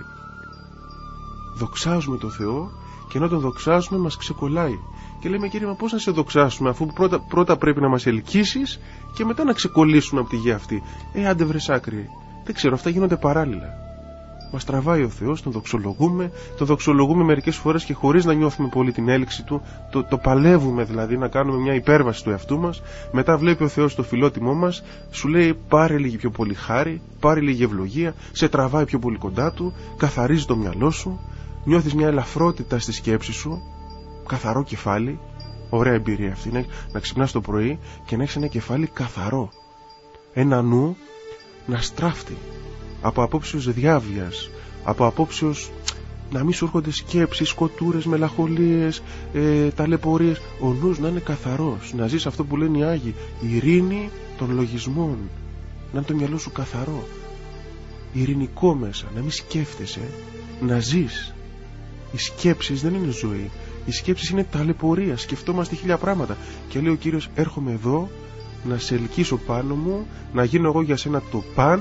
δοξάζουμε το Θεό, και ενώ τον δοξάζουμε μας ξεκολλάει και λέμε, Κύριε, μα πώς να σε δοξάσουμε, αφού πρώτα, πρώτα πρέπει να μας ελκύσεις και μετά να ξεκολλήσουμε από τη γη αυτή? Ε, άντε βρες άκρη. Δεν ξέρω, αυτά γίνονται παράλληλα. Μας τραβάει ο Θεός, τον δοξολογούμε, τον δοξολογούμε μερικές φορές και χωρίς να νιώθουμε πολύ την έλξη του, το, το παλεύουμε δηλαδή να κάνουμε μια υπέρβαση του εαυτού μας. Μετά βλέπει ο Θεός το φιλότιμό μας, σου λέει πάρε λίγη πιο πολύ χάρη, πάρε λίγη ευλογία, σε τραβάει πιο πολύ κοντά του, καθαρίζει το μυαλό σου, νιώθεις μια ελαφρότητα στη σκέψη σου, καθαρό κεφάλι. Ωραία εμπειρία αυτή, να, να ξυπνάς το πρωί και να έχεις ένα κεφάλι καθαρό, ένα νου να στράφτει από απόψεως διάβιας, από απόψεως να μην σου έρχονται σκέψεις, σκοτούρες, μελαγχολίες, ε, ταλαιπωρίες. Ο νους να είναι καθαρός, να ζεις αυτό που λένε οι Άγιοι, η ειρήνη των λογισμών, να είναι το μυαλό σου καθαρό, ειρηνικό μέσα, να μην σκέφτεσαι, να ζεις. Οι σκέψεις δεν είναι ζωή, οι σκέψεις είναι ταλαιπωρία, σκεφτόμαστε χίλια πράγματα. Και λέει ο Κύριος, έρχομαι εδώ να σε ελκύσω πάνω μου, να γίνω εγώ για σένα το παν,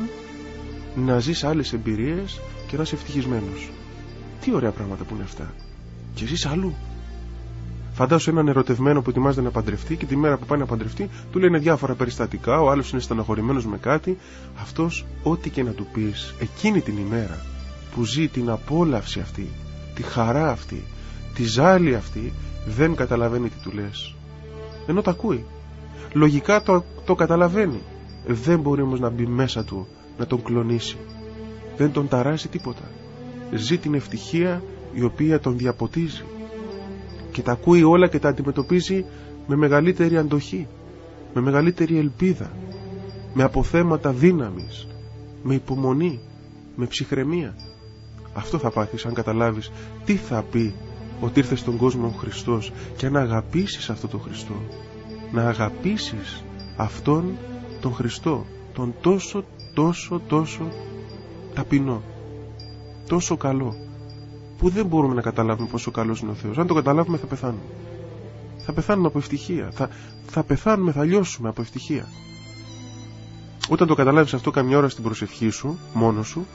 να ζεις άλλες εμπειρίες και να είσαι ευτυχισμένος. Τι ωραία πράγματα που είναι αυτά. Και ζεις αλλού. Φαντάσου έναν ερωτευμένο που ετοιμάζεται να παντρευτεί και τη μέρα που πάει να παντρευτεί του λένε διάφορα περιστατικά, ο άλλος είναι στεναχωρημένος με κάτι. Αυτός, ό,τι και να του πεις, εκείνη την ημέρα που ζει την απόλαυση αυτή, τη χαρά αυτή, τη ζάλη αυτή, δεν καταλαβαίνει τι του λες. Ενώ το ακούει. Λογικά το, το καταλαβαίνει. Δεν μπορεί όμως να μπει μέσα του, να τον κλονίσει. Δεν τον ταράσει τίποτα. Ζει την ευτυχία η οποία τον διαποτίζει και τα ακούει όλα και τα αντιμετωπίζει με μεγαλύτερη αντοχή, με μεγαλύτερη ελπίδα, με αποθέματα δύναμης, με υπομονή, με ψυχραιμία. Αυτό θα πάθεις αν καταλάβεις τι θα πει ότι ήρθε στον κόσμο ο Χριστός, και να αγαπήσεις αυτό τον Χριστό, να αγαπήσεις αυτόν τον Χριστό, τον τόσο τόσο τόσο ταπεινό, τόσο καλό, που δεν μπορούμε να καταλάβουμε πόσο καλός είναι ο Θεός. Αν το καταλάβουμε θα πεθάνουμε. Θα πεθάνουμε από ευτυχία. Θα, θα πεθάνουμε, θα λιώσουμε από ευτυχία. Όταν το καταλάβεις αυτό καμιά ώρα στην προσευχή σου, μόνος σου,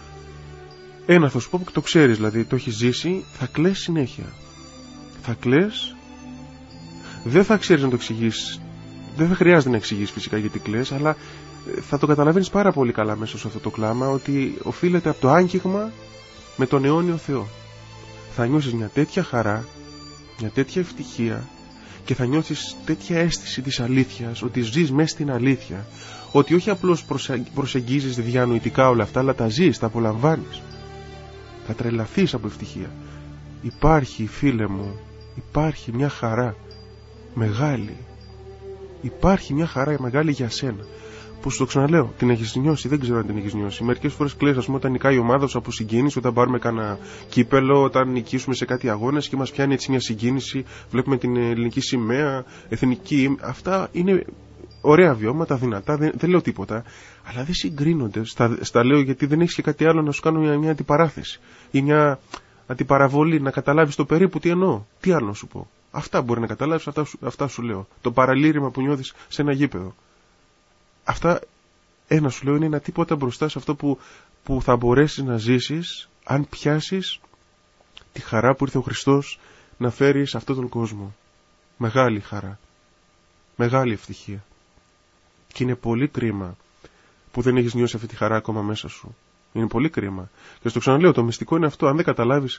ένα θα σου πω που το ξέρεις, δηλαδή το έχεις ζήσει, θα κλαις συνέχεια. Θα κλαις, δεν θα ξέρεις να το εξηγήσεις, δεν θα χρειάζεται να εξηγήσεις φυσικά γιατί κλαις, αλλά θα το καταλαβαίνεις πάρα πολύ καλά μέσα σε αυτό το κλάμα, ότι οφείλεται από το άγγιγμα με τον αιώνιο Θεό. Θα νιώσεις μια τέτοια χαρά, μια τέτοια ευτυχία και θα νιώσεις τέτοια αίσθηση της αλήθειας, ότι ζεις μέσα στην αλήθεια, ότι όχι απλώς προσεγγίζεις διανοητικά όλα αυτά, αλλά τα ζεις, τα απολαμβάνεις. Θα τρελαθείς από ευτυχία. Υπάρχει, φίλε μου, υπάρχει μια χαρά μεγάλη. Υπάρχει μια χαρά μεγάλη για σένα. Που σου το ξαναλέω, την έχεις νιώσει, δεν ξέρω αν την έχεις νιώσει. Μερικές φορές κλαις, ας πούμε, όταν νικάει η ομάδα σου από συγκίνηση, όταν πάρουμε κανένα κύπελο, όταν νικήσουμε σε κάτι αγώνες και μας πιάνει έτσι μια συγκίνηση, βλέπουμε την ελληνική σημαία, εθνική. Αυτά είναι ωραία βιώματα, δυνατά, δεν, δεν λέω τίποτα, αλλά δεν συγκρίνονται. Στα, στα λέω γιατί δεν έχεις και κάτι άλλο να σου κάνω μια, μια αντιπαράθεση ή μια αντιπαραβολή, να καταλάβεις το περίπου τι εννοώ. Τι άλλο να σου πω. Αυτά μπορεί να καταλάβεις, αυτά, αυτά σου λέω. Το παραλήρημα που νιώθεις σε ένα γήπεδο. Αυτά, ένα σου λέω, είναι ένα τίποτα μπροστά σε αυτό που, που θα μπορέσεις να ζήσεις αν πιάσεις τη χαρά που ήρθε ο Χριστός να φέρει σε αυτόν τον κόσμο. Μεγάλη χαρά. Μεγάλη ευτυχία. Και είναι πολύ κρίμα που δεν έχεις νιώσει αυτή τη χαρά ακόμα μέσα σου. Είναι πολύ κρίμα. Και στο ξαναλέω, το μυστικό είναι αυτό. Αν δεν καταλάβεις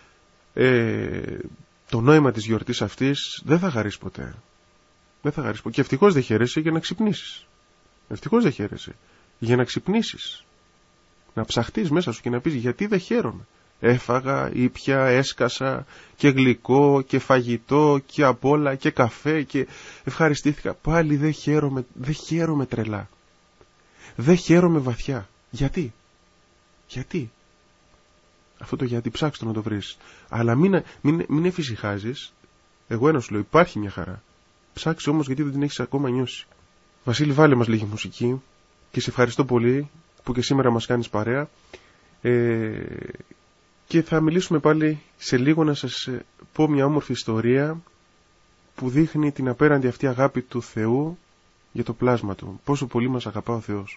ε, το νόημα της γιορτής αυτής, δεν θα χαρείς ποτέ. Δεν θα χαρείς ποτέ. Και ευτυχώς δεν χαίρεσαι για να ξυπνήσεις. Ευτυχώς δεν χαίρεσαι για να ξυπνήσεις. Να ψαχτείς μέσα σου και να πεις γιατί δεν χαίρομαι. Έφαγα, ήπια, έσκασα και γλυκό και φαγητό και απ' όλα και καφέ και ευχαριστήθηκα. Πάλι δεν χαίρομαι, δεν χαίρομαι τρελά. Δεν χαίρομαι βαθιά. Γιατί? Γιατί? Αυτό το γιατί ψάξτε το να το βρεις. Αλλά μην, μην, μην εφησυχάζεις. Εγώ ένα σου λέω, υπάρχει μια χαρά. Ψάξε όμως γιατί δεν την έχεις ακόμα νιώσει. Βασίλη, βάλε μας λίγη μουσική και σε ευχαριστώ πολύ που και σήμερα μας κάνεις παρέα. Ε, και θα μιλήσουμε πάλι σε λίγο να σας πω μια όμορφη ιστορία που δείχνει την απέραντη αυτή αγάπη του Θεού για το πλάσμα Του. Πόσο πολύ μας αγαπά ο Θεός.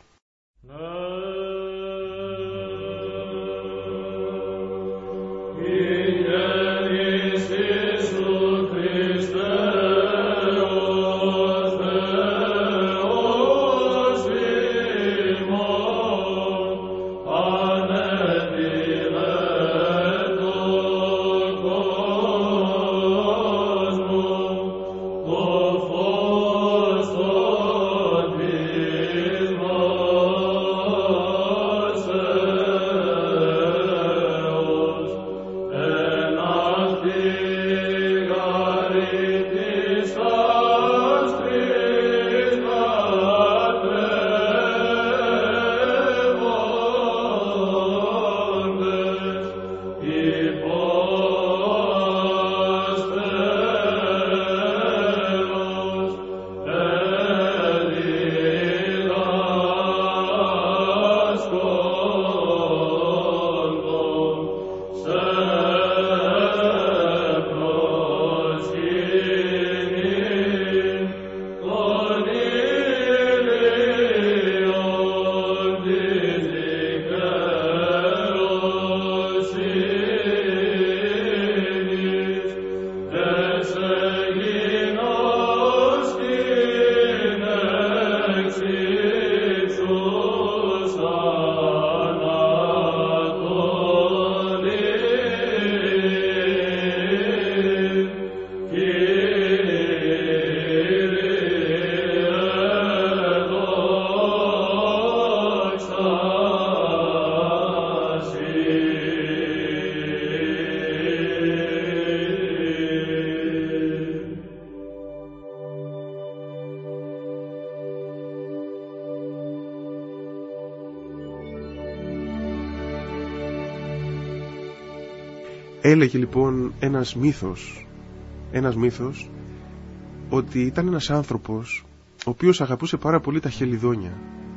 Έλεγε λοιπόν ένας μύθος, ένας μύθος ότι ήταν ένας άνθρωπος ο οποίος αγαπούσε πάρα πολύ τα χελιδόνια.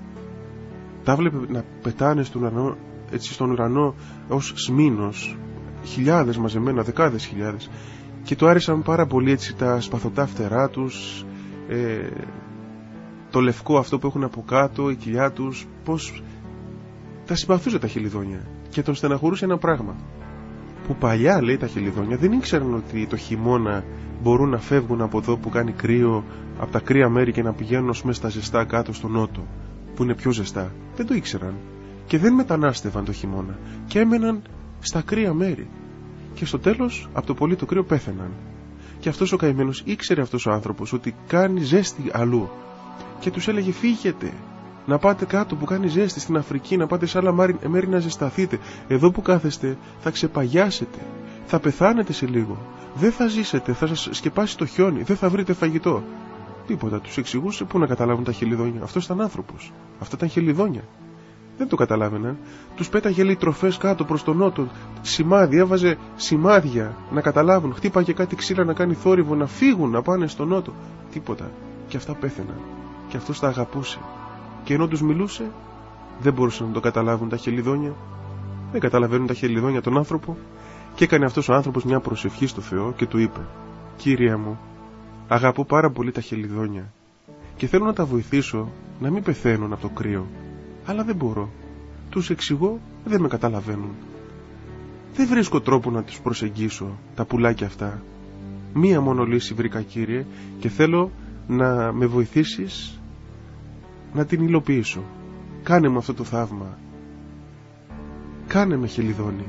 Τα βλέπε να πετάνε στον ουρανό, έτσι στον ουρανό ως σμήνος, χιλιάδες μαζεμένα, δεκάδες χιλιάδες, και το άρεσαν πάρα πολύ έτσι τα σπαθωτά φτερά τους, ε, το λευκό αυτό που έχουν από κάτω, η κοιλιά τους, πως τα συμπαθούσε τα χελιδόνια. Και τον στεναχωρούσε ένα πράγμα, που παλιά, λέει, τα χελιδόνια δεν ήξεραν ότι το χειμώνα μπορούν να φεύγουν από εδώ που κάνει κρύο, από τα κρύα μέρη, και να πηγαίνουν ως μέσα στα ζεστά κάτω στο νότο που είναι πιο ζεστά. Δεν το ήξεραν και δεν μετανάστευαν το χειμώνα και έμεναν στα κρύα μέρη, και στο τέλος από το πολύ το κρύο πέθαιναν. Και αυτός ο καημένος ήξερε, αυτός ο άνθρωπος, ότι κάνει ζέστη αλλού, και τους έλεγε φύγετε, να πάτε κάτω που κάνει ζέστη στην Αφρική, να πάτε σε άλλα μέρη να ζεσταθείτε. Εδώ που κάθεστε θα ξεπαγιάσετε, θα πεθάνετε σε λίγο, δεν θα ζήσετε, θα σας σκεπάσει το χιόνι, δεν θα βρείτε φαγητό. Τίποτα, τους εξηγούσε. Πού να καταλάβουν τα χελιδόνια? Αυτός ήταν άνθρωπος, αυτά ήταν χελιδόνια. Δεν το καταλάβαιναν. Τους πέταγε, λέει, τροφές κάτω προς τον νότο, σημάδι, έβαζε σημάδια να καταλάβουν, χτύπαγε κάτι ξύλα να κάνει θόρυβο, να φύγουν, να πάνε στον νότο. Τίποτα. Και αυτά πέθαιναν. Και αυτός τα αγαπούσε. Και ενώ τους μιλούσε, δεν μπορούσαν να το καταλάβουν τα χελιδόνια. Δεν καταλαβαίνουν τα χελιδόνια τον άνθρωπο. Και έκανε αυτός ο άνθρωπος μια προσευχή στο Θεό και του είπε: Κύριε μου, αγαπώ πάρα πολύ τα χελιδόνια και θέλω να τα βοηθήσω να μην πεθαίνουν από το κρύο, αλλά δεν μπορώ. Τους εξηγώ, δεν με καταλαβαίνουν. Δεν βρίσκω τρόπο να τους προσεγγίσω, τα πουλάκια αυτά. Μία μόνο λύση βρήκα, Κύριε, και θέλω να με βοηθήσεις να την υλοποιήσω. Κάνε μου αυτό το θαύμα. Κάνε με χελιδόνι.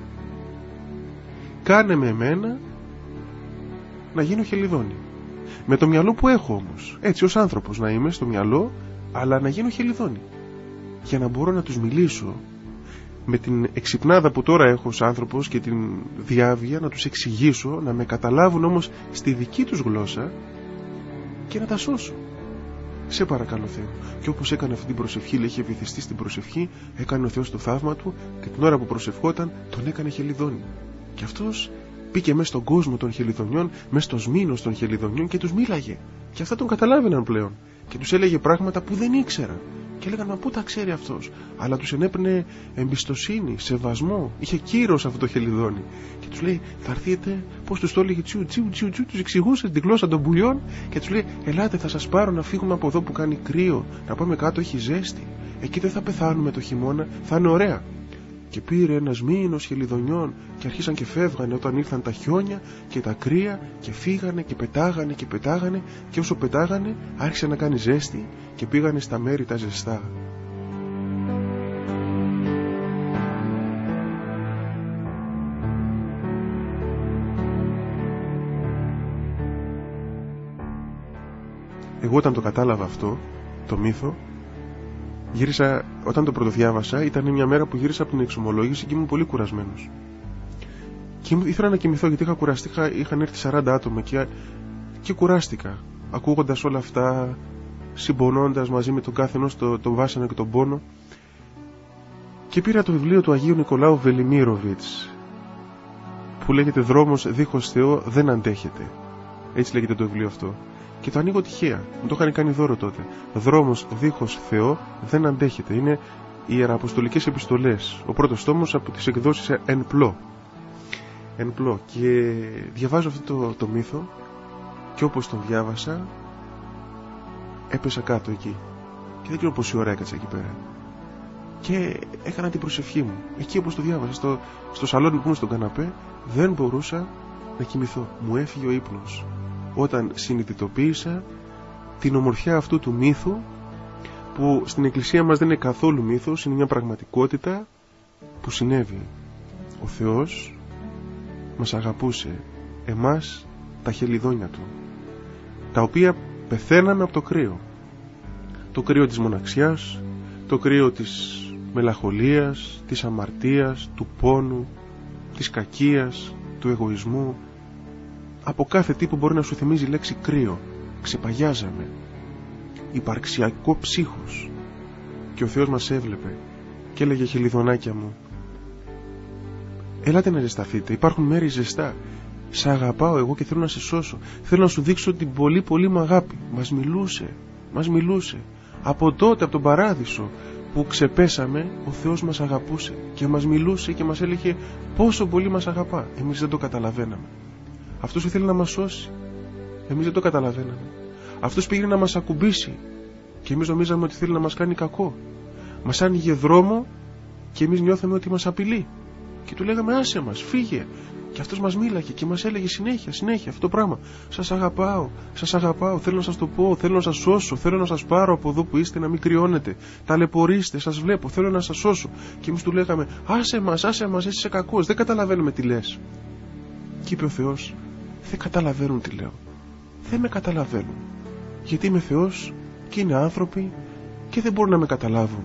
Κάνε με εμένα να γίνω χελιδόνι. Με το μυαλό που έχω όμως, έτσι ως άνθρωπος να είμαι στο μυαλό, αλλά να γίνω χελιδόνι, για να μπορώ να τους μιλήσω με την εξυπνάδα που τώρα έχω ως άνθρωπος και την διάβια, να τους εξηγήσω, να με καταλάβουν όμως στη δική τους γλώσσα και να τα σώσω. Σε παρακαλώ, Θεέ. Και όπως έκανε αυτή την προσευχή, λέει, είχε βυθιστεί στην προσευχή, έκανε ο Θεός το θαύμα του, και την ώρα που προσευχόταν τον έκανε χελιδόνι. Και αυτός μπήκε μέσα στον κόσμο των χελιδονιών, μέσα στο σμήνος των χελιδονιών, και τους μίλαγε. Και αυτά τον καταλάβαιναν πλέον. Και τους έλεγε πράγματα που δεν ήξεραν. Και έλεγαν, μα πού τα ξέρει αυτός? Αλλά τους ενέπνεε εμπιστοσύνη, σεβασμό. Είχε κύρος αυτό το χελιδόνι. Και τους λέει, θα έρθετε, πώς τους το έλεγε, τσιου τσιου τσιου τσιου, τους εξηγούσε την γλώσσα των πουλιών. Και τους λέει, ελάτε, θα σας πάρω να φύγουμε από εδώ που κάνει κρύο, να πάμε κάτω, έχει ζέστη. Εκεί δεν θα πεθάνουμε το χειμώνα, θα είναι ωραία. Και πήρε ένας μήνος χελιδονιών και αρχίσαν και φεύγανε όταν ήρθαν τα χιόνια και τα κρύα, και φύγανε και πετάγανε και πετάγανε, και όσο πετάγανε άρχισε να κάνει ζέστη και πήγανε στα μέρη τα ζεστά. Εγώ όταν το κατάλαβα αυτό, το μύθο, γύρισα, όταν το πρωτοδιάβασα, ήταν μια μέρα που γύρισα από την εξομολόγηση και ήμουν πολύ κουρασμένος. Και ήθελα να κοιμηθώ, γιατί είχα κουραστεί, είχα, είχαν έρθει σαράντα άτομα και, και κουράστηκα, ακούγοντας όλα αυτά, συμπονώντας μαζί με τον καθενός το, το βάσανο και τον πόνο. Και πήρα το βιβλίο του Αγίου Νικολάου Βελιμίροβιτς, που λέγεται «Δρόμος δίχως Θεό δεν αντέχεται». Έτσι λέγεται το βιβλίο αυτό. Και το ανοίγω τυχαία. Μου το είχαν κάνει δώρο τότε. «Δρόμος δίχως Θεό δεν αντέχεται». Είναι οι Ιερααποστολικές επιστολές. Ο πρώτος τόμος από τις εκδόσεις Εν Πλώ. Εν Πλώ. Και διαβάζω αυτό το, το μύθο, και όπως τον διάβασα, έπεσα κάτω εκεί. Και δεν ξέρω πόση ώρα έκατσα εκεί πέρα. Και έκανα την προσευχή μου. Εκεί όπως το διάβασα, στο, στο σαλόνι που ήμουν στον καναπέ, δεν μπορούσα να κοιμηθώ. Μου έφυγε ο ύπνος όταν συνειδητοποίησα την ομορφιά αυτού του μύθου, που στην Εκκλησία μας δεν είναι καθόλου μύθος, είναι μια πραγματικότητα που συνέβη. Ο Θεός μας αγαπούσε, εμάς τα χελιδόνια του, τα οποία πεθαίναμε από το κρύο. Το κρύο της μοναξιάς, το κρύο της μελαγχολίας, της αμαρτίας, του πόνου, της κακίας, του εγωισμού. Από κάθε τι που μπορεί να σου θυμίζει η λέξη κρύο, ξεπαγιάζαμε. Υπαρξιακό ψύχος. Και ο Θεός μας έβλεπε και έλεγε, χελιδονάκια μου, ελάτε να ζεσταθείτε, υπάρχουν μέρη ζεστά. Σ' αγαπάω εγώ και θέλω να σε σώσω. Θέλω να σου δείξω την πολύ πολύ μου αγάπη. Μας μιλούσε, μας μιλούσε. Από τότε, από τον παράδεισο, που ξεπέσαμε, ο Θεός μας αγαπούσε και μας μιλούσε και μας έλεγε πόσο πολύ μας αγαπά. Εμείς δεν το καταλαβαίναμε. Αυτός ήθελε να μας σώσει. Εμείς δεν το καταλαβαίναμε. Αυτός πήγαινε να μας ακουμπήσει και εμείς νομίζαμε ότι θέλει να μας κάνει κακό. Μας άνοιγε δρόμο και εμείς νιώθαμε ότι μας απειλεί. Και του λέγαμε άσε μας, φύγε. Και αυτός μας μίλαγε και μας έλεγε συνέχεια, συνέχεια αυτό το πράγμα. Σας αγαπάω, σας αγαπάω, θέλω να σας το πω, θέλω να σας σώσω, θέλω να σας πάρω από εδώ που είστε να μην κρυώνετε. Ταλαιπωρήστε, σας βλέπω, θέλω να σας σώσω. Και εμείς του λέγαμε άσε μας, άσε μας, εσύ είσαι κακός, δεν καταλαβαίνουμε τι λες. Και είπε ο Θεός, δεν καταλαβαίνουν τι λέω. Δεν με καταλαβαίνουν. Γιατί είμαι Θεός και είναι άνθρωποι και δεν μπορούν να με καταλάβουν.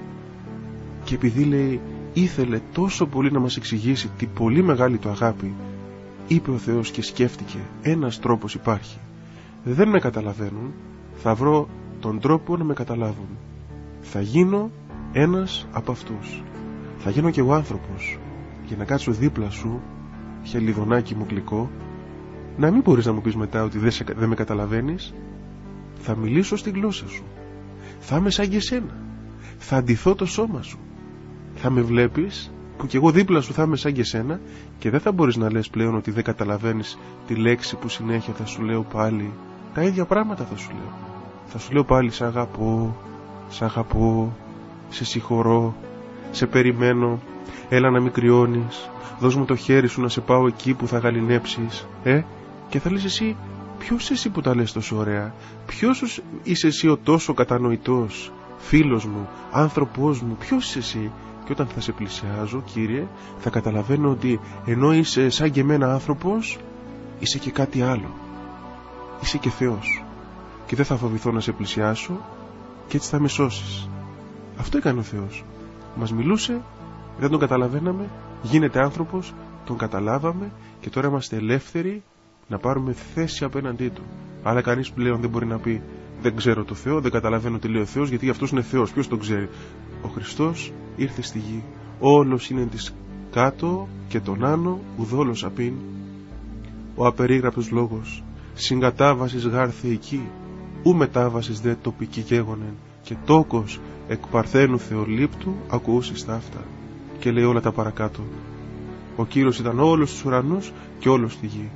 Και επειδή λέει ήθελε τόσο πολύ να μας εξηγήσει την πολύ μεγάλη του αγάπη, είπε ο Θεός και σκέφτηκε ένας τρόπος υπάρχει. Δεν με καταλαβαίνουν, θα βρω τον τρόπο να με καταλάβουν. Θα γίνω ένας από αυτούς. Θα γίνω κι εγώ άνθρωπος για να κάτσω δίπλα σου, χελιδονάκι μου γλυκό, να μην μπορείς να μου πεις μετά ότι δεν, σε, δεν με καταλαβαίνεις. Θα μιλήσω στη γλώσσα σου. Θα είμαι σαν και εσένα. Θα αντιθώ το σώμα σου. Θα με βλέπεις που κι εγώ δίπλα σου θα είμαι σαν και εσένα και δεν θα μπορείς να λες πλέον ότι δεν καταλαβαίνεις τη λέξη που συνέχεια θα σου λέω πάλι. Τα ίδια πράγματα θα σου λέω. Θα σου λέω πάλι σ' αγαπώ, σ' αγαπώ, σε συγχωρώ, σε περιμένω, έλα να μην κρυώνεις, δώσ' μου το χέρι σου να σε πάω εκεί που θα γαληνέψεις. Ε, και θα λες εσύ, ποιος εσύ που τα λες τόσο ωραία, ποιος είσαι εσύ ο τόσο κατανοητός, φίλος μου, άνθρωπός μου, ποιος είσαι εσύ. Και όταν θα σε πλησιάζω, Κύριε, θα καταλαβαίνω ότι ενώ είσαι σαν και εμένα άνθρωπος, είσαι και κάτι άλλο. Είσαι και Θεός. Και δεν θα φοβηθώ να σε πλησιάσω και έτσι θα με σώσεις. Αυτό έκανε ο Θεός. Μας μιλούσε, δεν τον καταλαβαίναμε, γίνεται άνθρωπος, τον καταλάβαμε και τώρα είμαστε ελεύθεροι να πάρουμε θέση απέναντί του. Αλλά κανείς πλέον δεν μπορεί να πει δεν ξέρω το Θεό, δεν καταλαβαίνω τι λέει ο Θεός, γιατί αυτός είναι Θεός. Ποιος τον ξέρει? Ο Χριστός ήρθε στη γη. Όλος είναι της κάτω και τον άνω ουδόλος απειν. Ο απερίγραπτος λόγος συγκατάβασης γάρ θεϊκή, ου μετάβασης δε τοπική γέγονεν, και τόκος εκ παρθένου θεολήπτου ακούσεις τα αυτά. Και λέει όλα τα παρακάτω. Ο Κύριος ήταν όλος στους ουρανούς και όλος στη γη.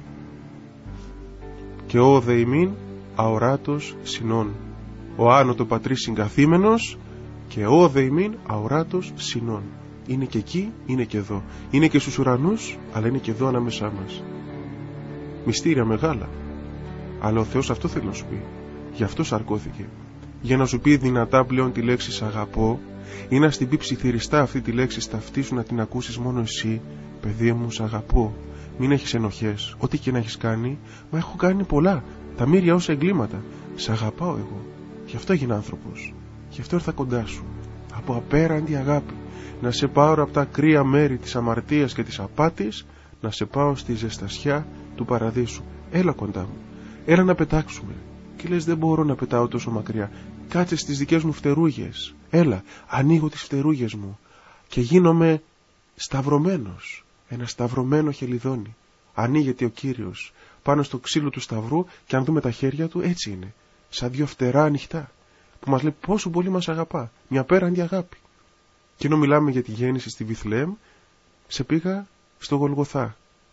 Και ο δε ημίν αοράτος συνών. Ο άνω το πατρίς συγκαθήμενος και ο δε ημίν αοράτος συνών. Είναι και εκεί, είναι και εδώ. Είναι και στους ουρανούς, αλλά είναι και εδώ ανάμεσά μας. Μυστήρια μεγάλα. Αλλά ο Θεός αυτό θέλει να σου πει. Γι' αυτό σαρκώθηκε. Για να σου πει δυνατά πλέον τη λέξη σ' αγαπώ, ή να στην πει ψιθυριστά αυτή τη λέξη στα αυτή σου να την ακούσεις μόνο εσύ. Παιδί μου, σ' αγαπώ. Μην έχεις ενοχές. Ό,τι και να έχεις κάνει, μα έχω κάνει πολλά. Τα μοίρια όσα εγκλήματα. Σ' αγαπάω εγώ. Γι' αυτό έγινα άνθρωπος. Γι' αυτό ήρθα κοντά σου. Από απέραντη αγάπη. Να σε πάρω από τα κρύα μέρη της αμαρτίας και της απάτης, να σε πάω στη ζεστασιά του παραδείσου. Έλα κοντά μου. Έλα να πετάξουμε. Και λες δεν μπορώ να πετάω τόσο μακριά. Κάτσε στις δικές μου φτερούγες. Έλα, ανοίγω τις φτερούγες μου και γίνομαι σταυρωμένος. Ένα σταυρωμένο χελιδόνι. Ανοίγεται ο Κύριος πάνω στο ξύλο του σταυρού και αν δούμε τα χέρια του έτσι είναι. Σαν δύο φτερά ανοιχτά. Που μας λέει πόσο πολύ μας αγαπά. Μια απέραντη αγάπη. Και ενώ μιλάμε για τη γέννηση στη Βιθλεέμ, σε πήγα στο Γολγοθά.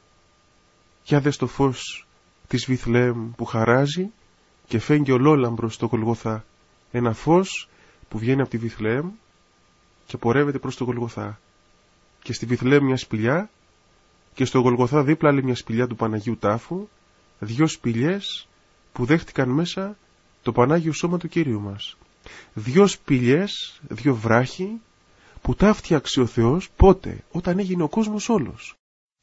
Για δες το φως της Βιθλεέμ που χαράζει και φέγγει ολόλαμπρος στο Γολγοθά. Ένα φως που βγαίνει από τη Βιθλεέμ και πορεύεται προς το Γολγοθά. Και στη Βιθλεέμ μια σπηλιά και στο Γολγοθά δίπλα άλλη μια σπηλιά του Παναγίου Τάφου, δυο σπηλιές που δέχτηκαν μέσα το Πανάγιο Σώμα του Κυρίου μας. Δυο σπηλιές, δυο βράχοι που τα φτιάξε ο Θεός πότε? Όταν έγινε ο κόσμος όλος.